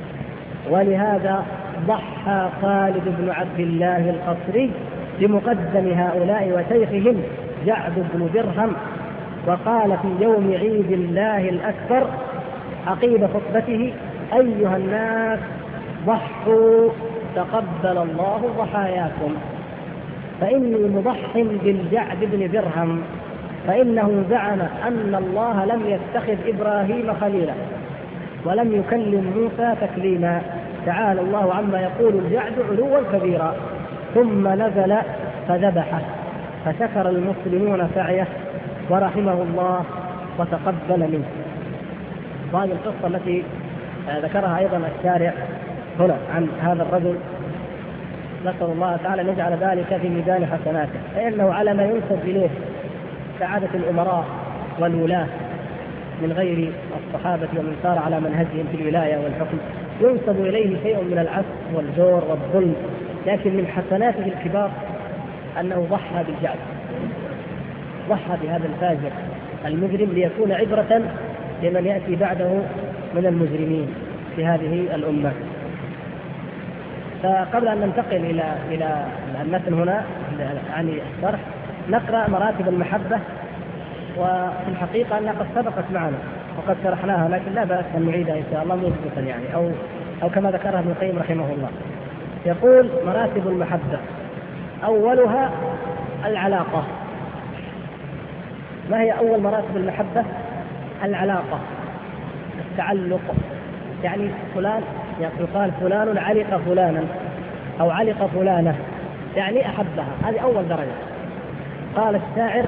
ولهذا ضحى خالد بن عبد الله القصري بمقدم هؤلاء وشيخهم جعد بن درهم، وقال في يوم عيد الله الأكبر عقيب خطبته: أيها الناس ضحوا تقبل الله ضحاياكم، فإني مضح بالجعد بن درهم، فإنه زعم أن الله لم يتخذ إبراهيم خليلا ولم يكلم موسى تكليما، تعالى الله عما يقول الجعد علوا كبيرا. ثم نزل فذبحه، فشكر المسلمون سعيه ورحمه الله وتقبل منه. وهذه القصة التي ذكرها أيضا الشارع هنا عن هذا الرجل، نسأل الله تعالى أن يجعل ذلك في ميزان حسناته، فإنه على ما ينسب إليه سعادة الأمراء والولاة من غير الصحابة ومن سار على منهجهم في الولاية والحكم، ينسب إليه شيء من العسف والجور والظلم، لكن من حسناته الكبار أنه ضحى بالجعد، ضحى بهذا الفاجر المجرم ليكون عبرة لمن يأتي بعده من المجرمين في هذه الأمة. فقبل أن ننتقل إلى المتن هنا عن الشرح، نقرأ مراتب المحبة. وفي الحقيقة أنها قد سبقت معنا وقد شرحناها، لكن لا بأس أن نعيدها إن شاء الله موجودة يعني، أو كما ذكرها ابن القيم رحمه الله. يقول مراتب المحبة: أولها العلاقة. ما هي أول مراتب المحبة؟ العلاقة، التعلق. يعني فلان، يقال فلان علق فلانا أو علق فلانة، يعني أحبها، هذه أول درجة. قال الشاعر: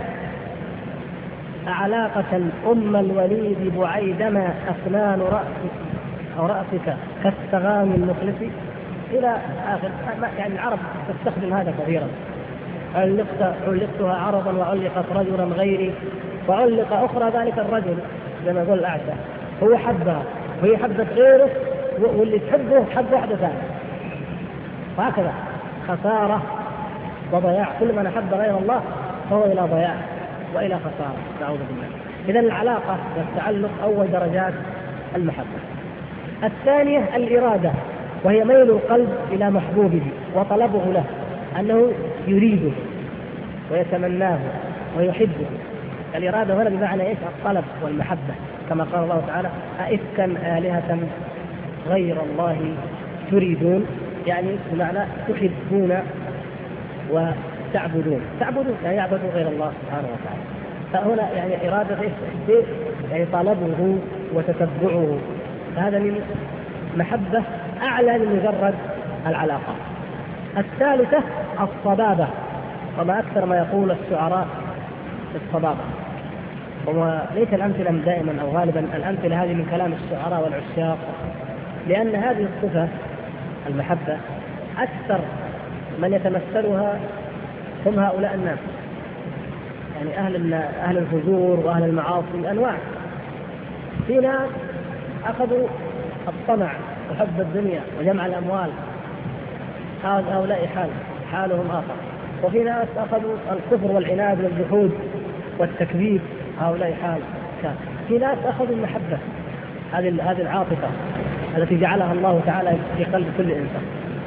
أعلاقة أم الوليد بعيدما أسنان رأسك كالسغام المخلص، إلى آخر. يعني العرب تستخدم هذا كثيرا. علقتها عرضا وعلقت رجلا غيري وعلق أخرى ذلك الرجل، زي ما يقول الأعشى، هو حبها وهي حبت غيره، واللي تحبه حب واحدة ثانية، وهكذا خسارة وضياع. كل من أحب غير الله فهو إلى ضياع وإلى خسارة، نعوذ بالله. إذن العلاقة والتعلق أول درجات المحبة. الثانية الإرادة، وهي ميل القلب إلى محبوبه وطلبه له، أنه يريده ويتمناه ويحبه. الإرادة هنا بمعنى إيش؟ الطلب والمحبة، كما قال الله تعالى: أئفكا آلهة غير الله تريدون، يعني بمعنى تحبون وتعبدون، يعني يعبدوا غير الله سبحانه وتعالى. فهنا يعني إرادة إيش؟ يعني طلبه وتتبعه. هذا من محبة أعلى من مجرد العلاقات. الثالثة الصبابة، وما أكثر ما يقول الشعراء في الصبابة، وليس الأمثلة دائما أو غالبا الأمثلة هذه من كلام الشعراء والعشاق، لأن هذه الصفة المحبة أكثر من يتمثلها هم هؤلاء الناس، يعني أهل الفجور وأهل المعاصي أنواع. في ناس أخذوا الطمع وحب الدنيا وجمع الأموال، هؤلاء حالهم آخر. وفي ناس أخذوا الكفر والعناد والجحود والتكذيب، هؤلاء حال. في ناس أخذوا المحبة، هذه العاطفة التي جعلها الله تعالى في قلب كل إنسان،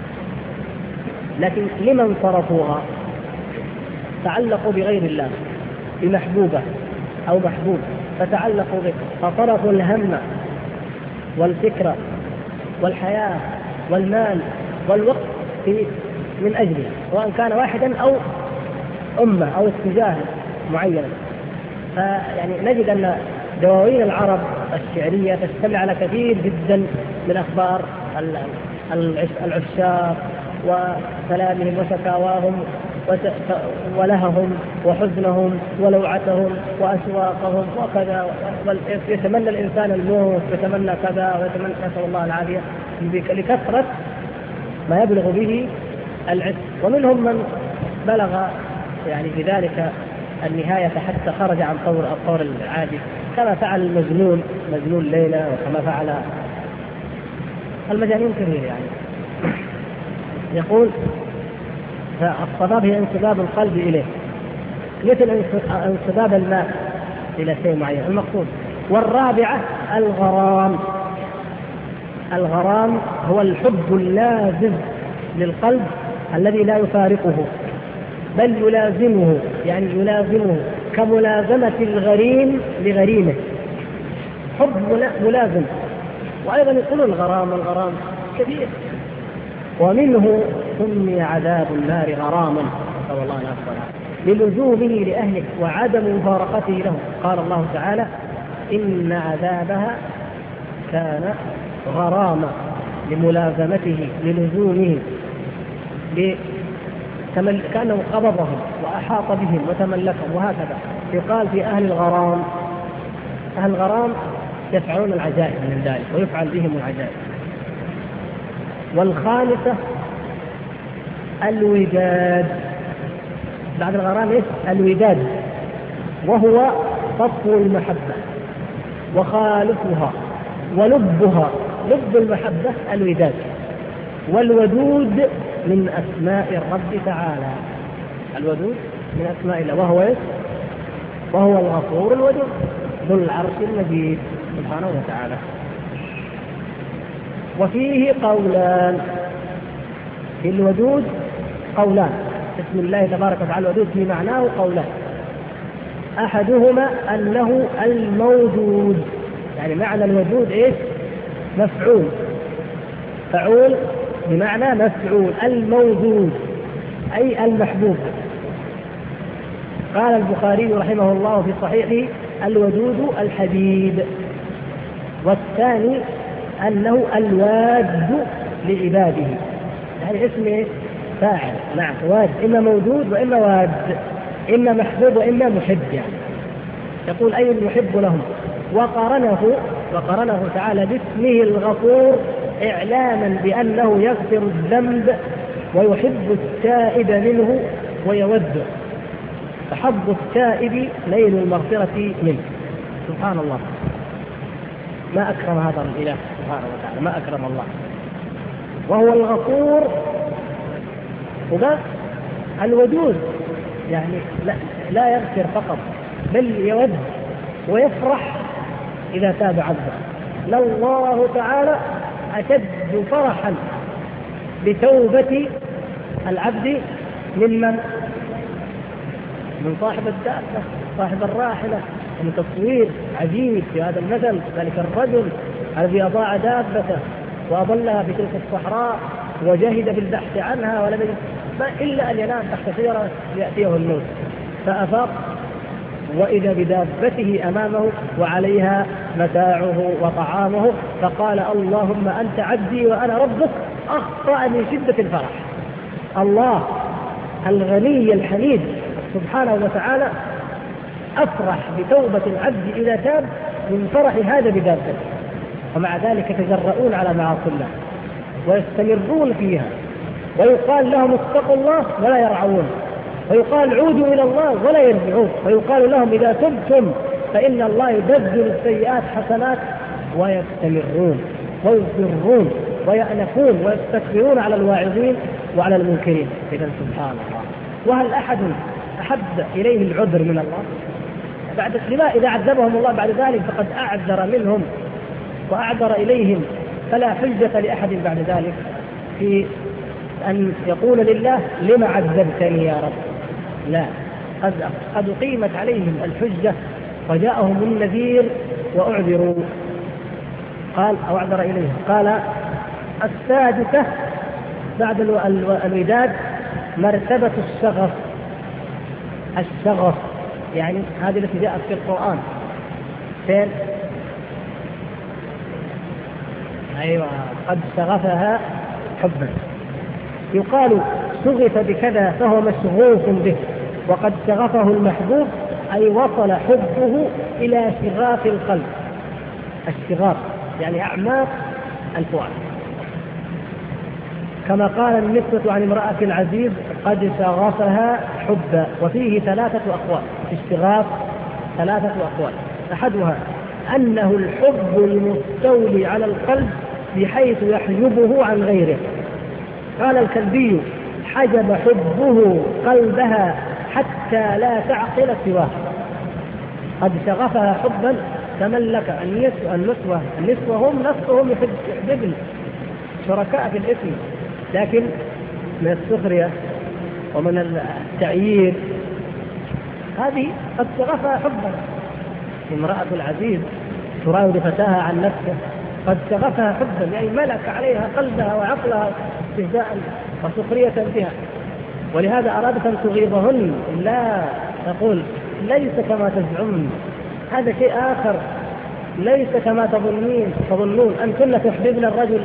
لكن لمن صرفوها تعلقوا بغير الله، بمحبوبة أو محبوب فتعلقوا به، فصرفوا الهم والفكرة والحياة والمال والوقت من أجله، سواء كان واحدا أو أمة أو اتجاه معين. فيعني نجد أن دواوين العرب الشعرية تشتمل على كثير جدا من أخبار العشاق وكلامهم وشكاواهم ولههم وحزنهم ولوعتهم وأشواقهم وكذا. يتمنى الإنسان الموت، يتمنى كذا ويتمنى، نسأل الله العافية، لكثرة ما يبلغ به العز. ومنهم من بلغ يعني بذلك النهاية حتى خرج عن الطور العادي، كما فعل مجنون ليلى، وكما فعل المجانين كثير. يعني يقول فالصباب هي انسباب القلب إليه، مثل انسباب الماء إلى شيء معين المقصود. والرابعة الغرام هو الحب اللازم للقلب الذي لا يفارقه بل يلازمه، يعني يلازمه كملازمة الغريم لغريمه، حب ملازم. وأيضا يقولون الغرام كبير، ومنه سمي عذاب النار غراما، نسأل الله العافية، للزومه لأهله وعدم مفارقته له. قال الله تعالى إن عذابها كان غراما، لملازمته للزومه، كأنه قبضهم وأحاط بهم وتملكهم، وهكذا. يقال في أهل الغرام يفعلون العجائب من ذلك ويفعل بهم العجائب. والخامسة الوداد، بعد الغرام الوداد، وهو صفو المحبة وخالصها ولبها. لب المحبة الوداد، والودود من أسماء الرب تعالى. الودود من أسماء الله، وهو الغفور الودود ذو العرش المجيد سبحانه وتعالى. وفيه قولان في الودود، قولان اسم الله تبارك وتعالى الودود في معناه قولان. أحدهما أنه الموجود، يعني معنى الودود مفعول، فعول بمعنى مفعول، الموجود أي المحبوب. قال البخاري رحمه الله في صحيحه الودود الحبيب. والثاني أنه الواد لعباده، يعني اسم فاعل. نعم، واد، إما موجود وإما واد، إما محبوب وإما محب. يعني يقول أي المحب لهم. وقرنه تعالى باسمه الغفور إعلاما بأنه يغفر الذنب ويحب التائب منه ويوده، فحظ التائب نيل المغفرة منه. سبحان الله، ما أكرم هذا الإله سبحانه وتعالى، ما أكرم الله. وهو الغفور وقال الودود، يعني لا يغفر فقط بل يود ويفرح إذا تاب عبده. الله تعالى أشد فرحا بتوبة العبد من صاحب الدابة، صاحب الراحلة. من تصوير عجيب في هذا المثل، ذلك الرجل الذي أضاع دابته وأضلها في تلك الصحراء وجاهد بالبحث عنها ولم يجد إلا أن ينام تحت شجرة يأتيه الموت، فأفاق وإذا بدابته أمامه وعليها متاعه وطعامه، فقال اللهم أنت عبدي وأنا ربك أخطأ من شدة الفرح. الله الغني الحميد سبحانه وتعالى أفرح بتوبة العبد إذا تاب من فرح هذا بذاته، ومع ذلك يتجرؤون على معاصي الله ويستمرون فيها، ويقال لهم اتقوا الله ولا يرعون، ويقال عودوا إلى الله ولا يرجعون، ويقال لهم إذا تبتم فإن الله يبدل السيئات حسنات، ويستمرون ويصرون ويأنفون ويستكبرون على الواعظين وعلى المنكرين. إذن سبحان الله، وهل أحد أحب إليه العذر من الله بعد لما إذا عذبهم الله بعد ذلك فقد أعذر منهم وأعذر إليهم، فلا حجة لأحد بعد ذلك في أن يقول لله لما عذبتني يا رب. لا، قد أقيمت عليهم الحجة وجاءهم النذير وأعذروا. قال أو أعذر إليهم. قال السادسة بعد الوداد مرتبة الشغف. الشغف يعني هذه التي جاءت في القرآن فين؟ أيوة، قد شغفها حبا. يقال شغف بكذا فهو مشغوف به، وقد شغفه المحبوب أي وصل حبه إلى شغاف القلب. الشغاف يعني أعماق الفؤاد، كما قال النسبة عن امرأة العزيز قد شغفها حبا. وفيه 3 أقوال في الشغاف، 3 أقوال. أحدها أنه الحب المستولي على القلب بحيث يحجبه عن غيره. قال الكلبي حجب حبه قلبها حتى لا تعقل سواه. قد شغفها حبا تملك النسوة هم نفسهم يحببن شركاء في الإثم، لكن من السخرية ومن التعيير هذه قد شغفها حبا. امرأة العزيز تراود فتاها عن نفسه، قد شغفها حبا يعني ملك عليها قلبها وعقلها استهزاء وسخرية بها، ولهذا أرادت أن تغيظهن. لا، تقول ليس كما تزعمون، هذا شيء آخر، ليس كما تظنون أنتن تحببن الرجل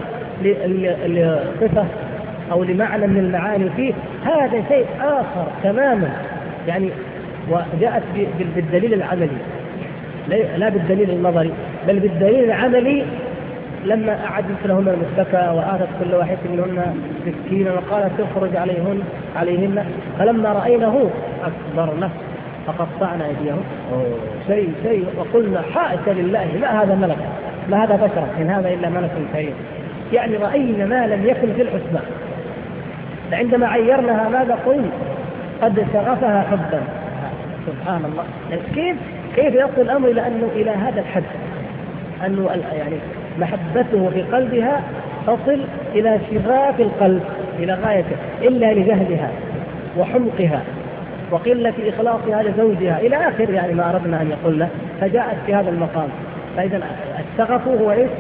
لصفة أو لمعنى من المعاني فيه، هذا شيء آخر تماما. يعني وجاءت بالدليل العملي لا بالدليل النظري بل بالدليل العملي، لما أعدت لهن المتكى وآتت كل واحد منهن سكينا وقالت تخرج عليهن، فلما رأينه أكبرنه فقطعنا أيديهم شيء وقلنا حاشا لله ما هذا ملك ما هذا بشر إن هذا إلا ملك كريم. يعني رأينا ما لم يكن في الحسبان. عندما عيرناها ماذا قلنا؟ قد شغفها حبا. سبحان الله، كيف يصل الأمر إلى هذا الحد، أنه يعني محبته في قلبها تصل إلى شغاف القلب إلى غايته، إلا لجهلها وحمقها وقلة إخلاصها لزوجها إلى آخر يعني ما أردنا أن يقول له، فجاءت في هذا المقام. فإذا الشغف هو إيش؟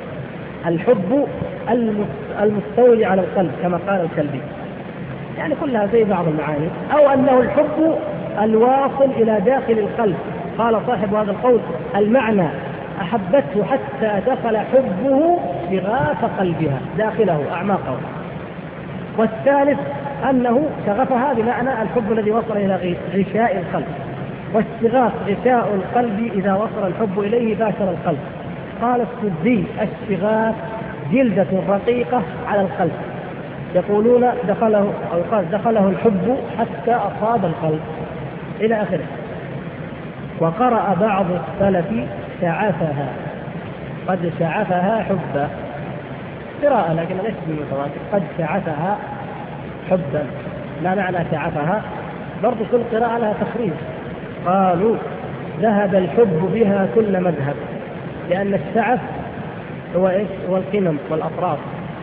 الحب المستولي على القلب كما قال الكلبي، يعني كلها زي بعض المعاني. أو أنه الحب الواصل إلى داخل القلب. قال صاحب هذا القول المعنى أحبته حتى دخل حبه شغاف قلبها داخله أعماقه. والثالث أنه شغفها بمعنى الحب الذي وصل إلى غشاء القلب، والشغاف غشاء القلب إذا وصل الحب إليه باشر القلب. قال السدي الشغاف جلدة رقيقة على القلب، يقولون دخله أو قال دخله الحب حتى أصاب القلب إلى آخره. وقرأ بعض السلف شعفها، قد شعفها حبا، قراءة لكن ليس بالمتواتر، قد شعفها حبا. ما معنى شعفها؟ برضو كل قراءة لها تخريج. قالوا ذهب الحب بها كل مذهب، لأن الشعف هو إيش؟ هو القمم والأطراف،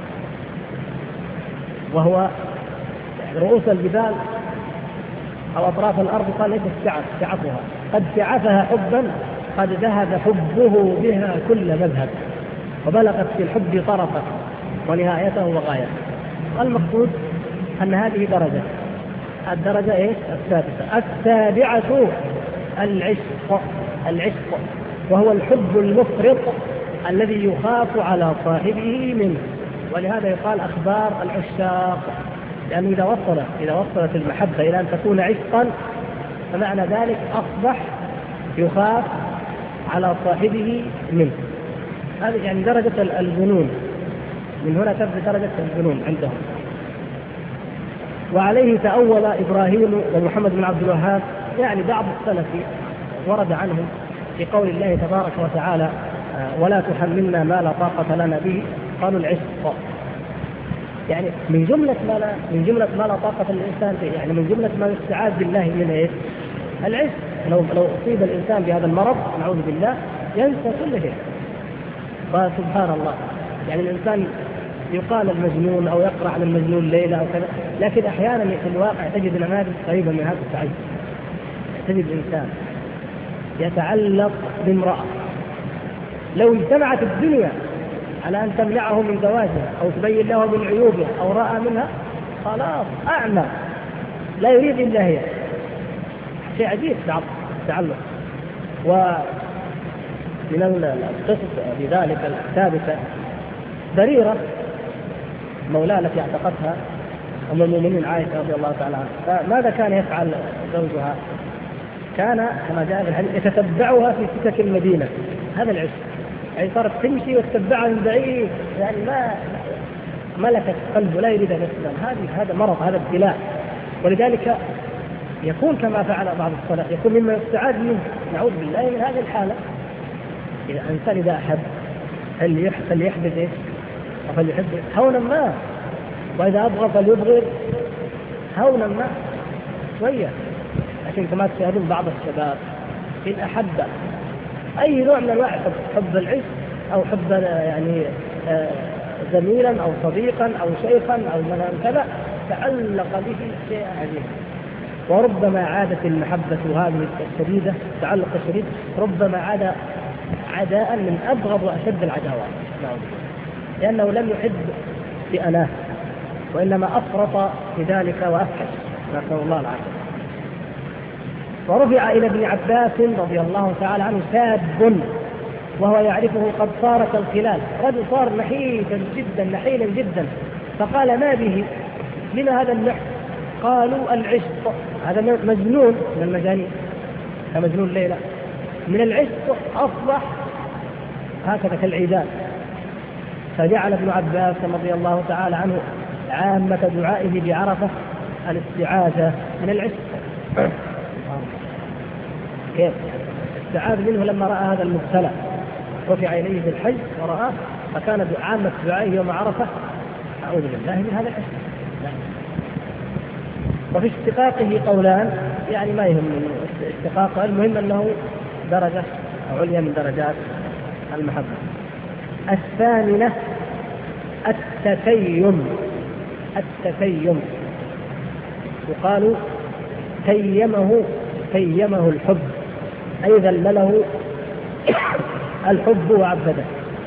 وهو رؤوس الجبال أو أطراف الأرض. قال ليس الشعف شعفها، قد شعفها حبا قد ذهب حبه بها كل مذهب، وبلغت في الحب طرفه ونهايته وغايته. المقصود أن هذه درجة. الدرجة إيه؟ السادسة. السابعة العشق، وهو الحب المفرط الذي يخاف على صاحبه منه ولهذا يقال أخبار العشاق، لأنه إذا وصلت المحبة إلى أن تكون عشقا فمعنى ذلك أصبح يخاف على صاحبه منه. هذه يعني درجة الجنون، من هنا تبدأ درجة الجنون عندهم. وعليه تأول إبراهيم ومحمد بن عبد الوهاب، يعني بعض السلف ورد عنهم في قول الله تبارك وتعالى ولا تحملنا ما لا طاقة لنا به، قالوا العشق، يعني من جملة ما لا طاقة للإنسان به، يعني من جملة ما يستعاذ بالله من إيه؟ العشق. لو أصيب الإنسان بهذا المرض نعوذ بالله ينسى كل شيء. فسبحان الله، يعني الإنسان يقال المجنون أو يقرأ على المجنون ليلة أو كذا، لكن أحيانا في الواقع تجد نماذج قريبة من هذا التعجب. تجد إنسان يتعلق بامرأة لو اجتمعت الدنيا على أن تمنعه من زواجها أو تبين له من عيوبها أو رأى منها خلاص أعمى لا يريد إلا هي. شيء عجيب تعلق. ومن القصص بذلك الثابتة بريرة مولاه التي اعتقتها أم المؤمنين عائشة رضي الله تعالى عنها، فماذا كان يفعل زوجها؟ كان كما جاء في الحديث يتتبعها في سكك المدينة. هذا العشق، يعني صارت تمشي وتتبعها من بعيد، يعني ما ملكت قلبه لا يريد الإسلام. هذا مرض، هذا ابتلاء. ولذلك يكون كما فعل بعض السلف، يكون مما يستعاذ منه نعوذ بالله من هذه الحالة. إذا الإنسان إذا أحب فليحبذ إيه؟ فليحب هونا ما، وإذا أبغى فليبغض هونا ما شوية. لكن كما تشاهدون بعض الشباب إن أحب أي نوع من أنواع حب العشق أو حب يعني زميلا أو صديقا أو شيخا أو كذا تعلق به شيء عجيب. وربما عادت المحبة هذه الشديدة تعلق الشديد ربما عاد عداء من أبغض وأشد العداوات، لأنه لم يحب بأناه وإنما أفرط في ذلك وأفحش، نسأل الله العافية. ورفع إلى ابن عباس رضي الله تعالى عنه شاب وهو يعرفه قد صار كالخلال، رجل صار نحيلا جدا، فقال ما به؟ لما هذا النحس؟ قالوا العشق. هذا مجنون من المجانين كمجنون ليلى، من العشق أصبح هكذا كالعيدان. فجعل ابن عباس رضي الله تعالى عنه عامة دعائه بعرفة الاستعاذة من العشق. كيف استعاذ منه لما رأى هذا المبتلى؟ رفع إليه في الحج ورآه، فكان عامة دعائه يوم عرفة أعوذ بالله من هذا العشق. وفي اشتقاقه قولان، يعني ما يهم اشتقاقه، المهم أنه درجة عليا من درجات المحبة. الثامنة التتيم. يقال تيمه الحب، أي ذلله الحب وعبده.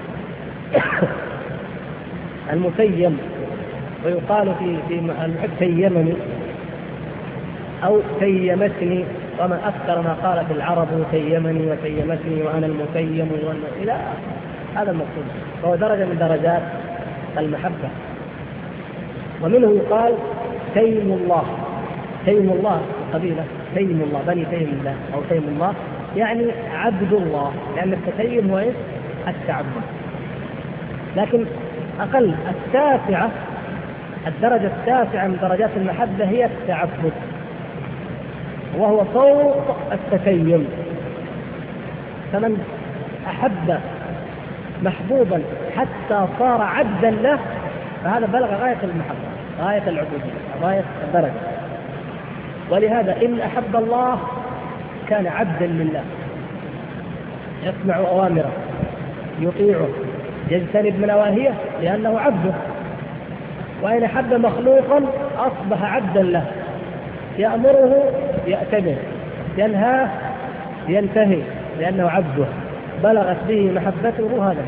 المتيم، ويقال في الحب تيمني أو تيمتني، وما أكثر ما قالت العرب تيمني وتيمتني وأنا المتيم إلى هذا المقصود. فهو درجة من درجات المحبة. ومنه يقال تيم الله قبيلة تيم الله، بني تيم الله أو تيم الله، يعني عبد الله، لأن التتيم هو التعبد. لكن أقل الدرجة التاسعة من درجات المحبة هي التعبد، وهو فوق التتيم. فمن أحب محبوبا حتى صار عبدا له فهذا بلغ غاية المحبة، غاية العبودية، غاية الدرجة. ولهذا إن أحب الله كان عبدا لله، يسمع أوامره، يطيعه، يجتنب نواهيه لأنه عبده. وإن أحب مخلوقا أصبح عبدا له، يأمره يأتمر، ينهاه ينتهي، لأنه عبده، بلغت به محبته هذا.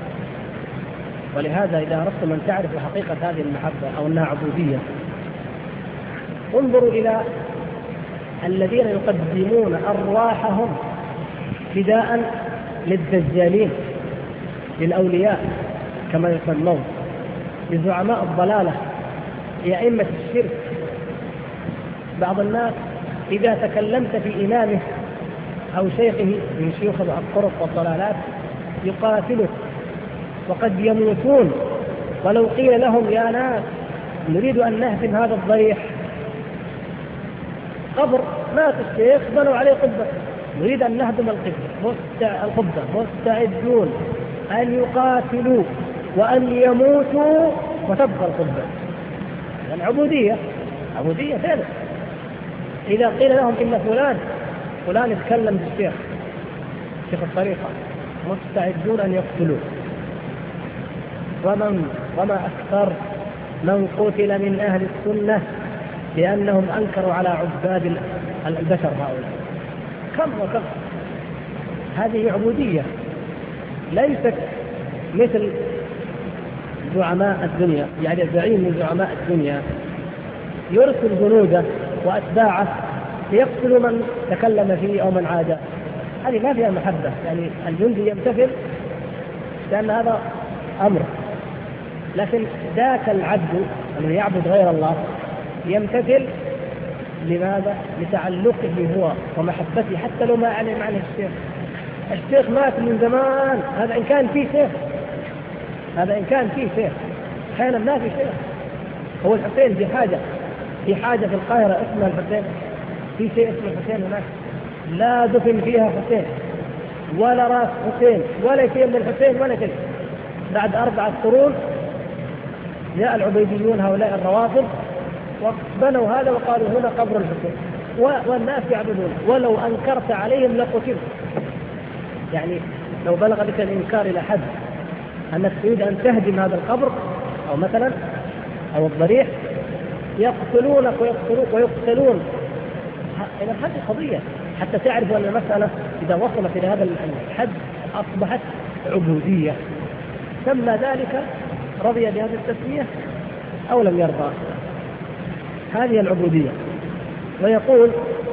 ولهذا إذا أردتم أن تعرفوا حقيقة هذه المحبة أو أنها عبودية، انظروا إلى الذين يقدمون أرواحهم فداء للدجالين، للأولياء كما يسمون، لزعماء الضلالة لأئمة الشرك. بعض الناس إذا تكلمت في إمامه أو شيخه من شيوخ الطرق والضلالات يقاتلك، وقد يموتون. ولو قيل لهم يا ناس نريد أن نهدم هذا الضريح، قبر مات الشيخ بنوا عليه قبة، نريد أن نهدم القبة، مستعدون أن يقاتلوا وأن يموتوا وتبقى القبة. العبودية عبودية ثالث. إذا قيل لهم إن فلان يتكلم بالشيخ شيخ الطريقة، مستعدون أن يقتلوه. وما أكثر من قتل من أهل السنة لأنهم أنكروا على عباد البشر هؤلاء، كم وكم. هذه عبودية ليست مثل زعماء الدنيا، يعني الزعيم من زعماء الدنيا يرسل جنوده وأتباعه ليقتلوا من تكلم فيه أو من عاده. هذه ما فيها محبة، يعني الجندي يمتثل لأن هذا أمر. لكن ذاك العبد الذي يعبد غير الله يمتثل لماذا؟ لتعلقه هو ومحبته، حتى لو ما علم عنه الشيخ مات من زمان. هذا إن كان فيه شيخ، أحيانا ما في شيخ. هو الحسين في حاجة في القاهرة اسمها الحسين، في شيء اسمه الحسين هناك، لا دفن فيها حسين ولا راس حسين ولا شيء من الحسين ولا شيء. بعد 4 قرون جاء العبيديون هؤلاء الروافض وبنوا هذا وقالوا هنا قبر الحسين، والناس يعبدون، ولو أنكرت عليهم لقتلوا. يعني لو بلغ بك الإنكار إلى حد أنك تريد أن تهدم هذا القبر أو مثلا أو الضريح، يقتلونك ويقتلون. إذا هذه قضية حتى تعرف أن المسألة إذا وصلت إلى هذا الحد أصبحت عبودية. سمى ذلك رضي بهذه التسمية أو لم يرضى. هذه العبودية. ويقول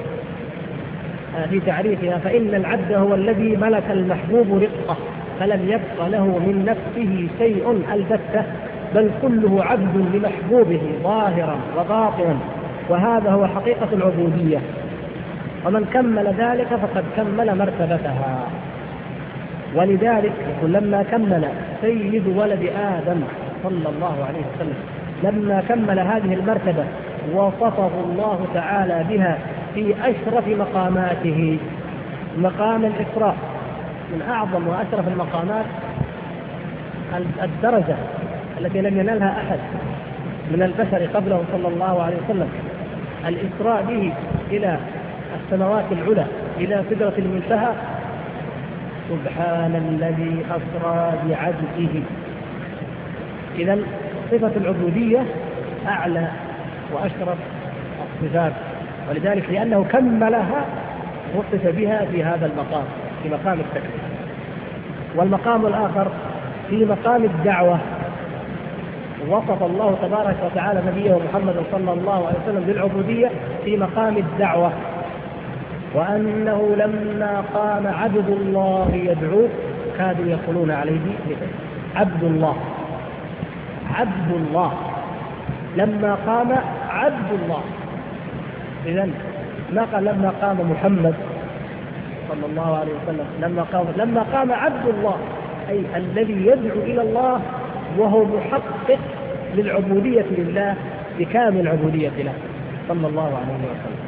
في تعريفها: فإن العبد هو الذي ملك المحبوب رقة فلم يبق له من نفسه شيء البتة، بل كله عبد لمحبوبه ظاهرا وباطنا، وهذا هو حقيقة العبودية. ومن كمل ذلك فقد كمل مرتبتها. ولذلك يقول: لما كمل سيد ولد آدم صلى الله عليه وسلم، لما كمل هذه المرتبة وصفه الله تعالى بها في أشرف مقاماته، مقام الإسراء من أعظم وأشرف المقامات، الدرجة التي لم ينالها أحد من البشر قبله صلى الله عليه وسلم، الإسراء به إلى السماوات العلى إلى سدرة المنتهى. سبحان الذي أسرى بعبده. إذن صفة العبودية أعلى وأشرف الصفات، ولذلك لأنه كملها وصف بها في هذا المقام، في مقام التكليف. والمقام الآخر في مقام الدعوة، وصف الله تبارك وتعالى نبيه محمد صلى الله عليه وسلم بالعبودية في مقام الدعوة، وأنه لما قام عبد الله يدعوه كادوا يقولون عليه عبد الله. عبد الله لما قام عبد الله. إذن ما قال لما قام محمد صلى الله عليه وسلم، لما قام عبد الله، أي الذي يدعو إلى الله وهو محقق للعبودية لله بكامل العبودية له صلى الله عليه وسلم.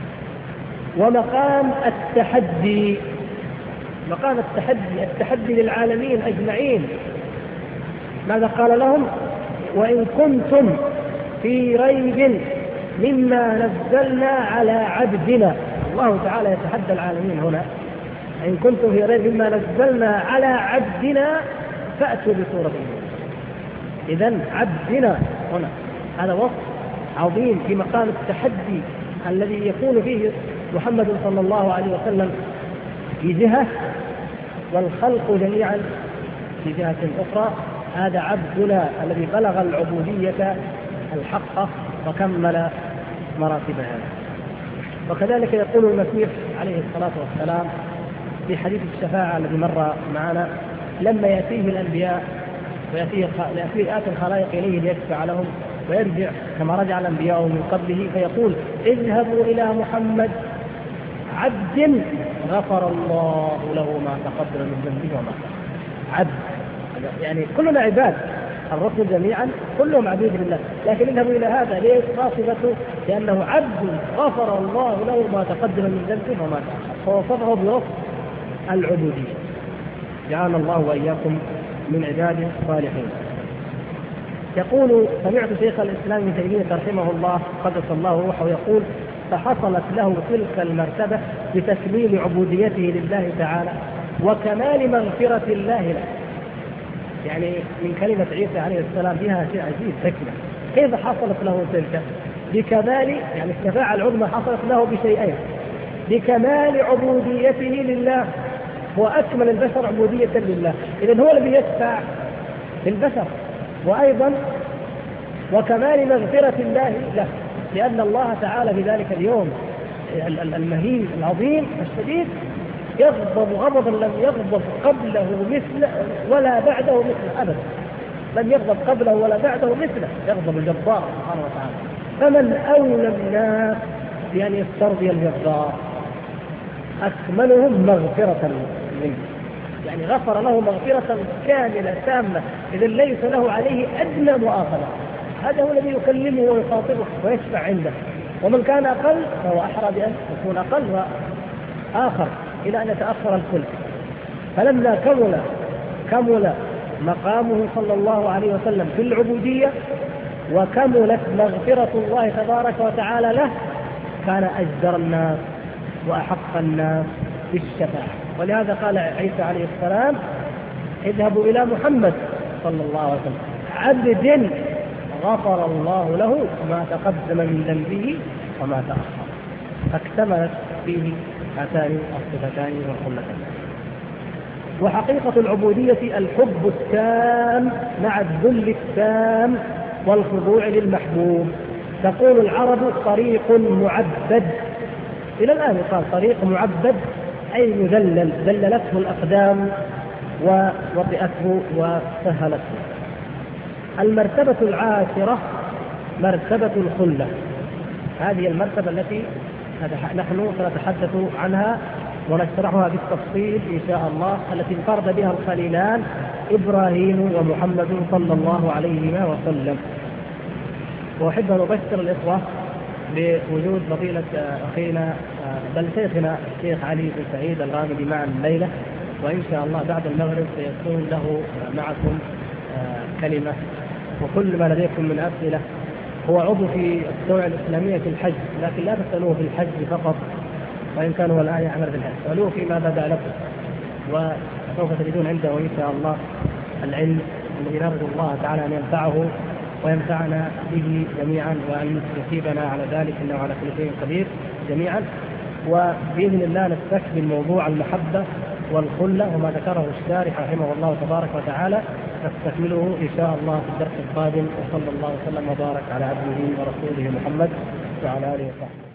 ومقام التحدي، مقام التحدي للعالمين أجمعين. ماذا قال لهم؟ وإن كنتم في ريب مما نزلنا على عبدنا. الله تعالى يتحدى العالمين هنا: إن كنتم في ريب مما نزلنا على عبدنا فأتوا بسورة. إذن عبدنا هنا هذا وصف عظيم في مقام التحدي الذي يكون فيه محمد صلى الله عليه وسلم في جهة والخلق جميعا في جهة أخرى. هذا عبدنا الذي بلغ العبودية الحقة وكمل مراتبها. وكذلك يقول المسيح عليه الصلاة والسلام في حديث الشفاعة الذي مر معنا: لما يأتيه الأنبياء ويأتي الخلائق إليه ليشفع لهم، ويرجع كما رجع الأنبياء من قبله فيقول اذهبوا إلى محمد عبد غفر الله له ما تقدم من ذنبه وما تأخر. عبد يعني كلنا عباد، الرسل جميعا كلهم عبيد لله، لكن اذهبوا إلى هذا ليش؟ صفته لأنه عبد غفر الله له ما تقدم من ذنبه وما تأخر، فوصفه بوصف العبودية. جعلنا الله وإياكم من عباده الصالحين. يقول سمعت شيخ الإسلام ابن تيمية رحمه الله قدس الله روحه يقول فحصلت له تلك المرتبة بتكميل عبوديته لله تعالى وكمال مغفرة الله له. يعني من كلمة عيسى عليه السلام بها شيء عجيب حكمة. كيف حصلت له تلك؟ بكمال، يعني الشفاعة العظمى حصلت له بشيئين: بكمال عبوديته لله، هو أكمل البشر عبودية لله، إذن هو الذي يشفع للبشر، وأيضا وكمال مغفرة الله له، لأن الله تعالى في ذلك اليوم المهين العظيم الشديد يغضب غضبا لم يغضب قبله مثله ولا بعده مثله أبدا، لم يغضب قبله ولا بعده مثله، يغضب الجبار سبحانه وتعالى. فمن أولى الناس بأن يسترضي الجبار؟ أكملهم مغفرة منه، يعني غفر له مغفرة كاملة تامة، إذن ليس له عليه أدنى مؤاخذة. هذا هو الذي يكلمه ويخاطبه ويشفع عنده. ومن كان أقل فهو أحرى بأن يكون أقل وآخر إلى أن يتأخر الكل. فلما كمل مقامه صلى الله عليه وسلم في العبودية وكملت مغفرة الله تبارك وتعالى له، كان أجدر الناس وأحق الناس بالشفاعة. ولهذا قال عيسى عليه السلام اذهبوا إلى محمد صلى الله عليه وسلم عبد غفر الله له ما تقدم من ذنبه وما تأخر. فاكتملت فيه هاتان الصفتان والخلتان. وحقيقة العبودية الحب التام مع الذل التام والخضوع للمحبوب. تقول العرب طريق معبد، إلى الآن يقال طريق معبد أي مذلل، ذللته الأقدام ووطئته وسهلته. المرتبة العاشرة مرتبة الخلة. هذه المرتبة التي نحن سنتحدث عنها ونشرحها بالتفصيل إن شاء الله، التي انفرد بها الخليلان إبراهيم ومحمد صلى الله عليه وسلم. وأحب أن أبشر الإخوة بوجود فضيلة أخينا بل شيخنا الشيخ علي بن سعيد الغامدي معنا الليلة، وإن شاء الله بعد المغرب سيكون له معكم كلمة. وكل ما لديكم من أسئلة، هو عضو في الدولة الإسلامية في الحج، لكن لا تسألوه في الحج فقط، وإن كان هو الآن يعمل في الحج، سألوه فيما بدا لكم، وسوف تجدون عنده إن شاء الله العلم الذي نرجو الله تعالى أن ينفعه وينفعنا به جميعا، وأن يثيبنا على ذلك إنه على كل شيء قدير جميعا. وبإذن الله نستكمل موضوع المحبة والخلة وما ذكره الشارح رحمه الله تبارك وتعالى، نستكمله إن شاء الله في الدرس القادم. وصلى الله وسلم وبارك على عبده ورسوله محمد وعلى آله وصحبه.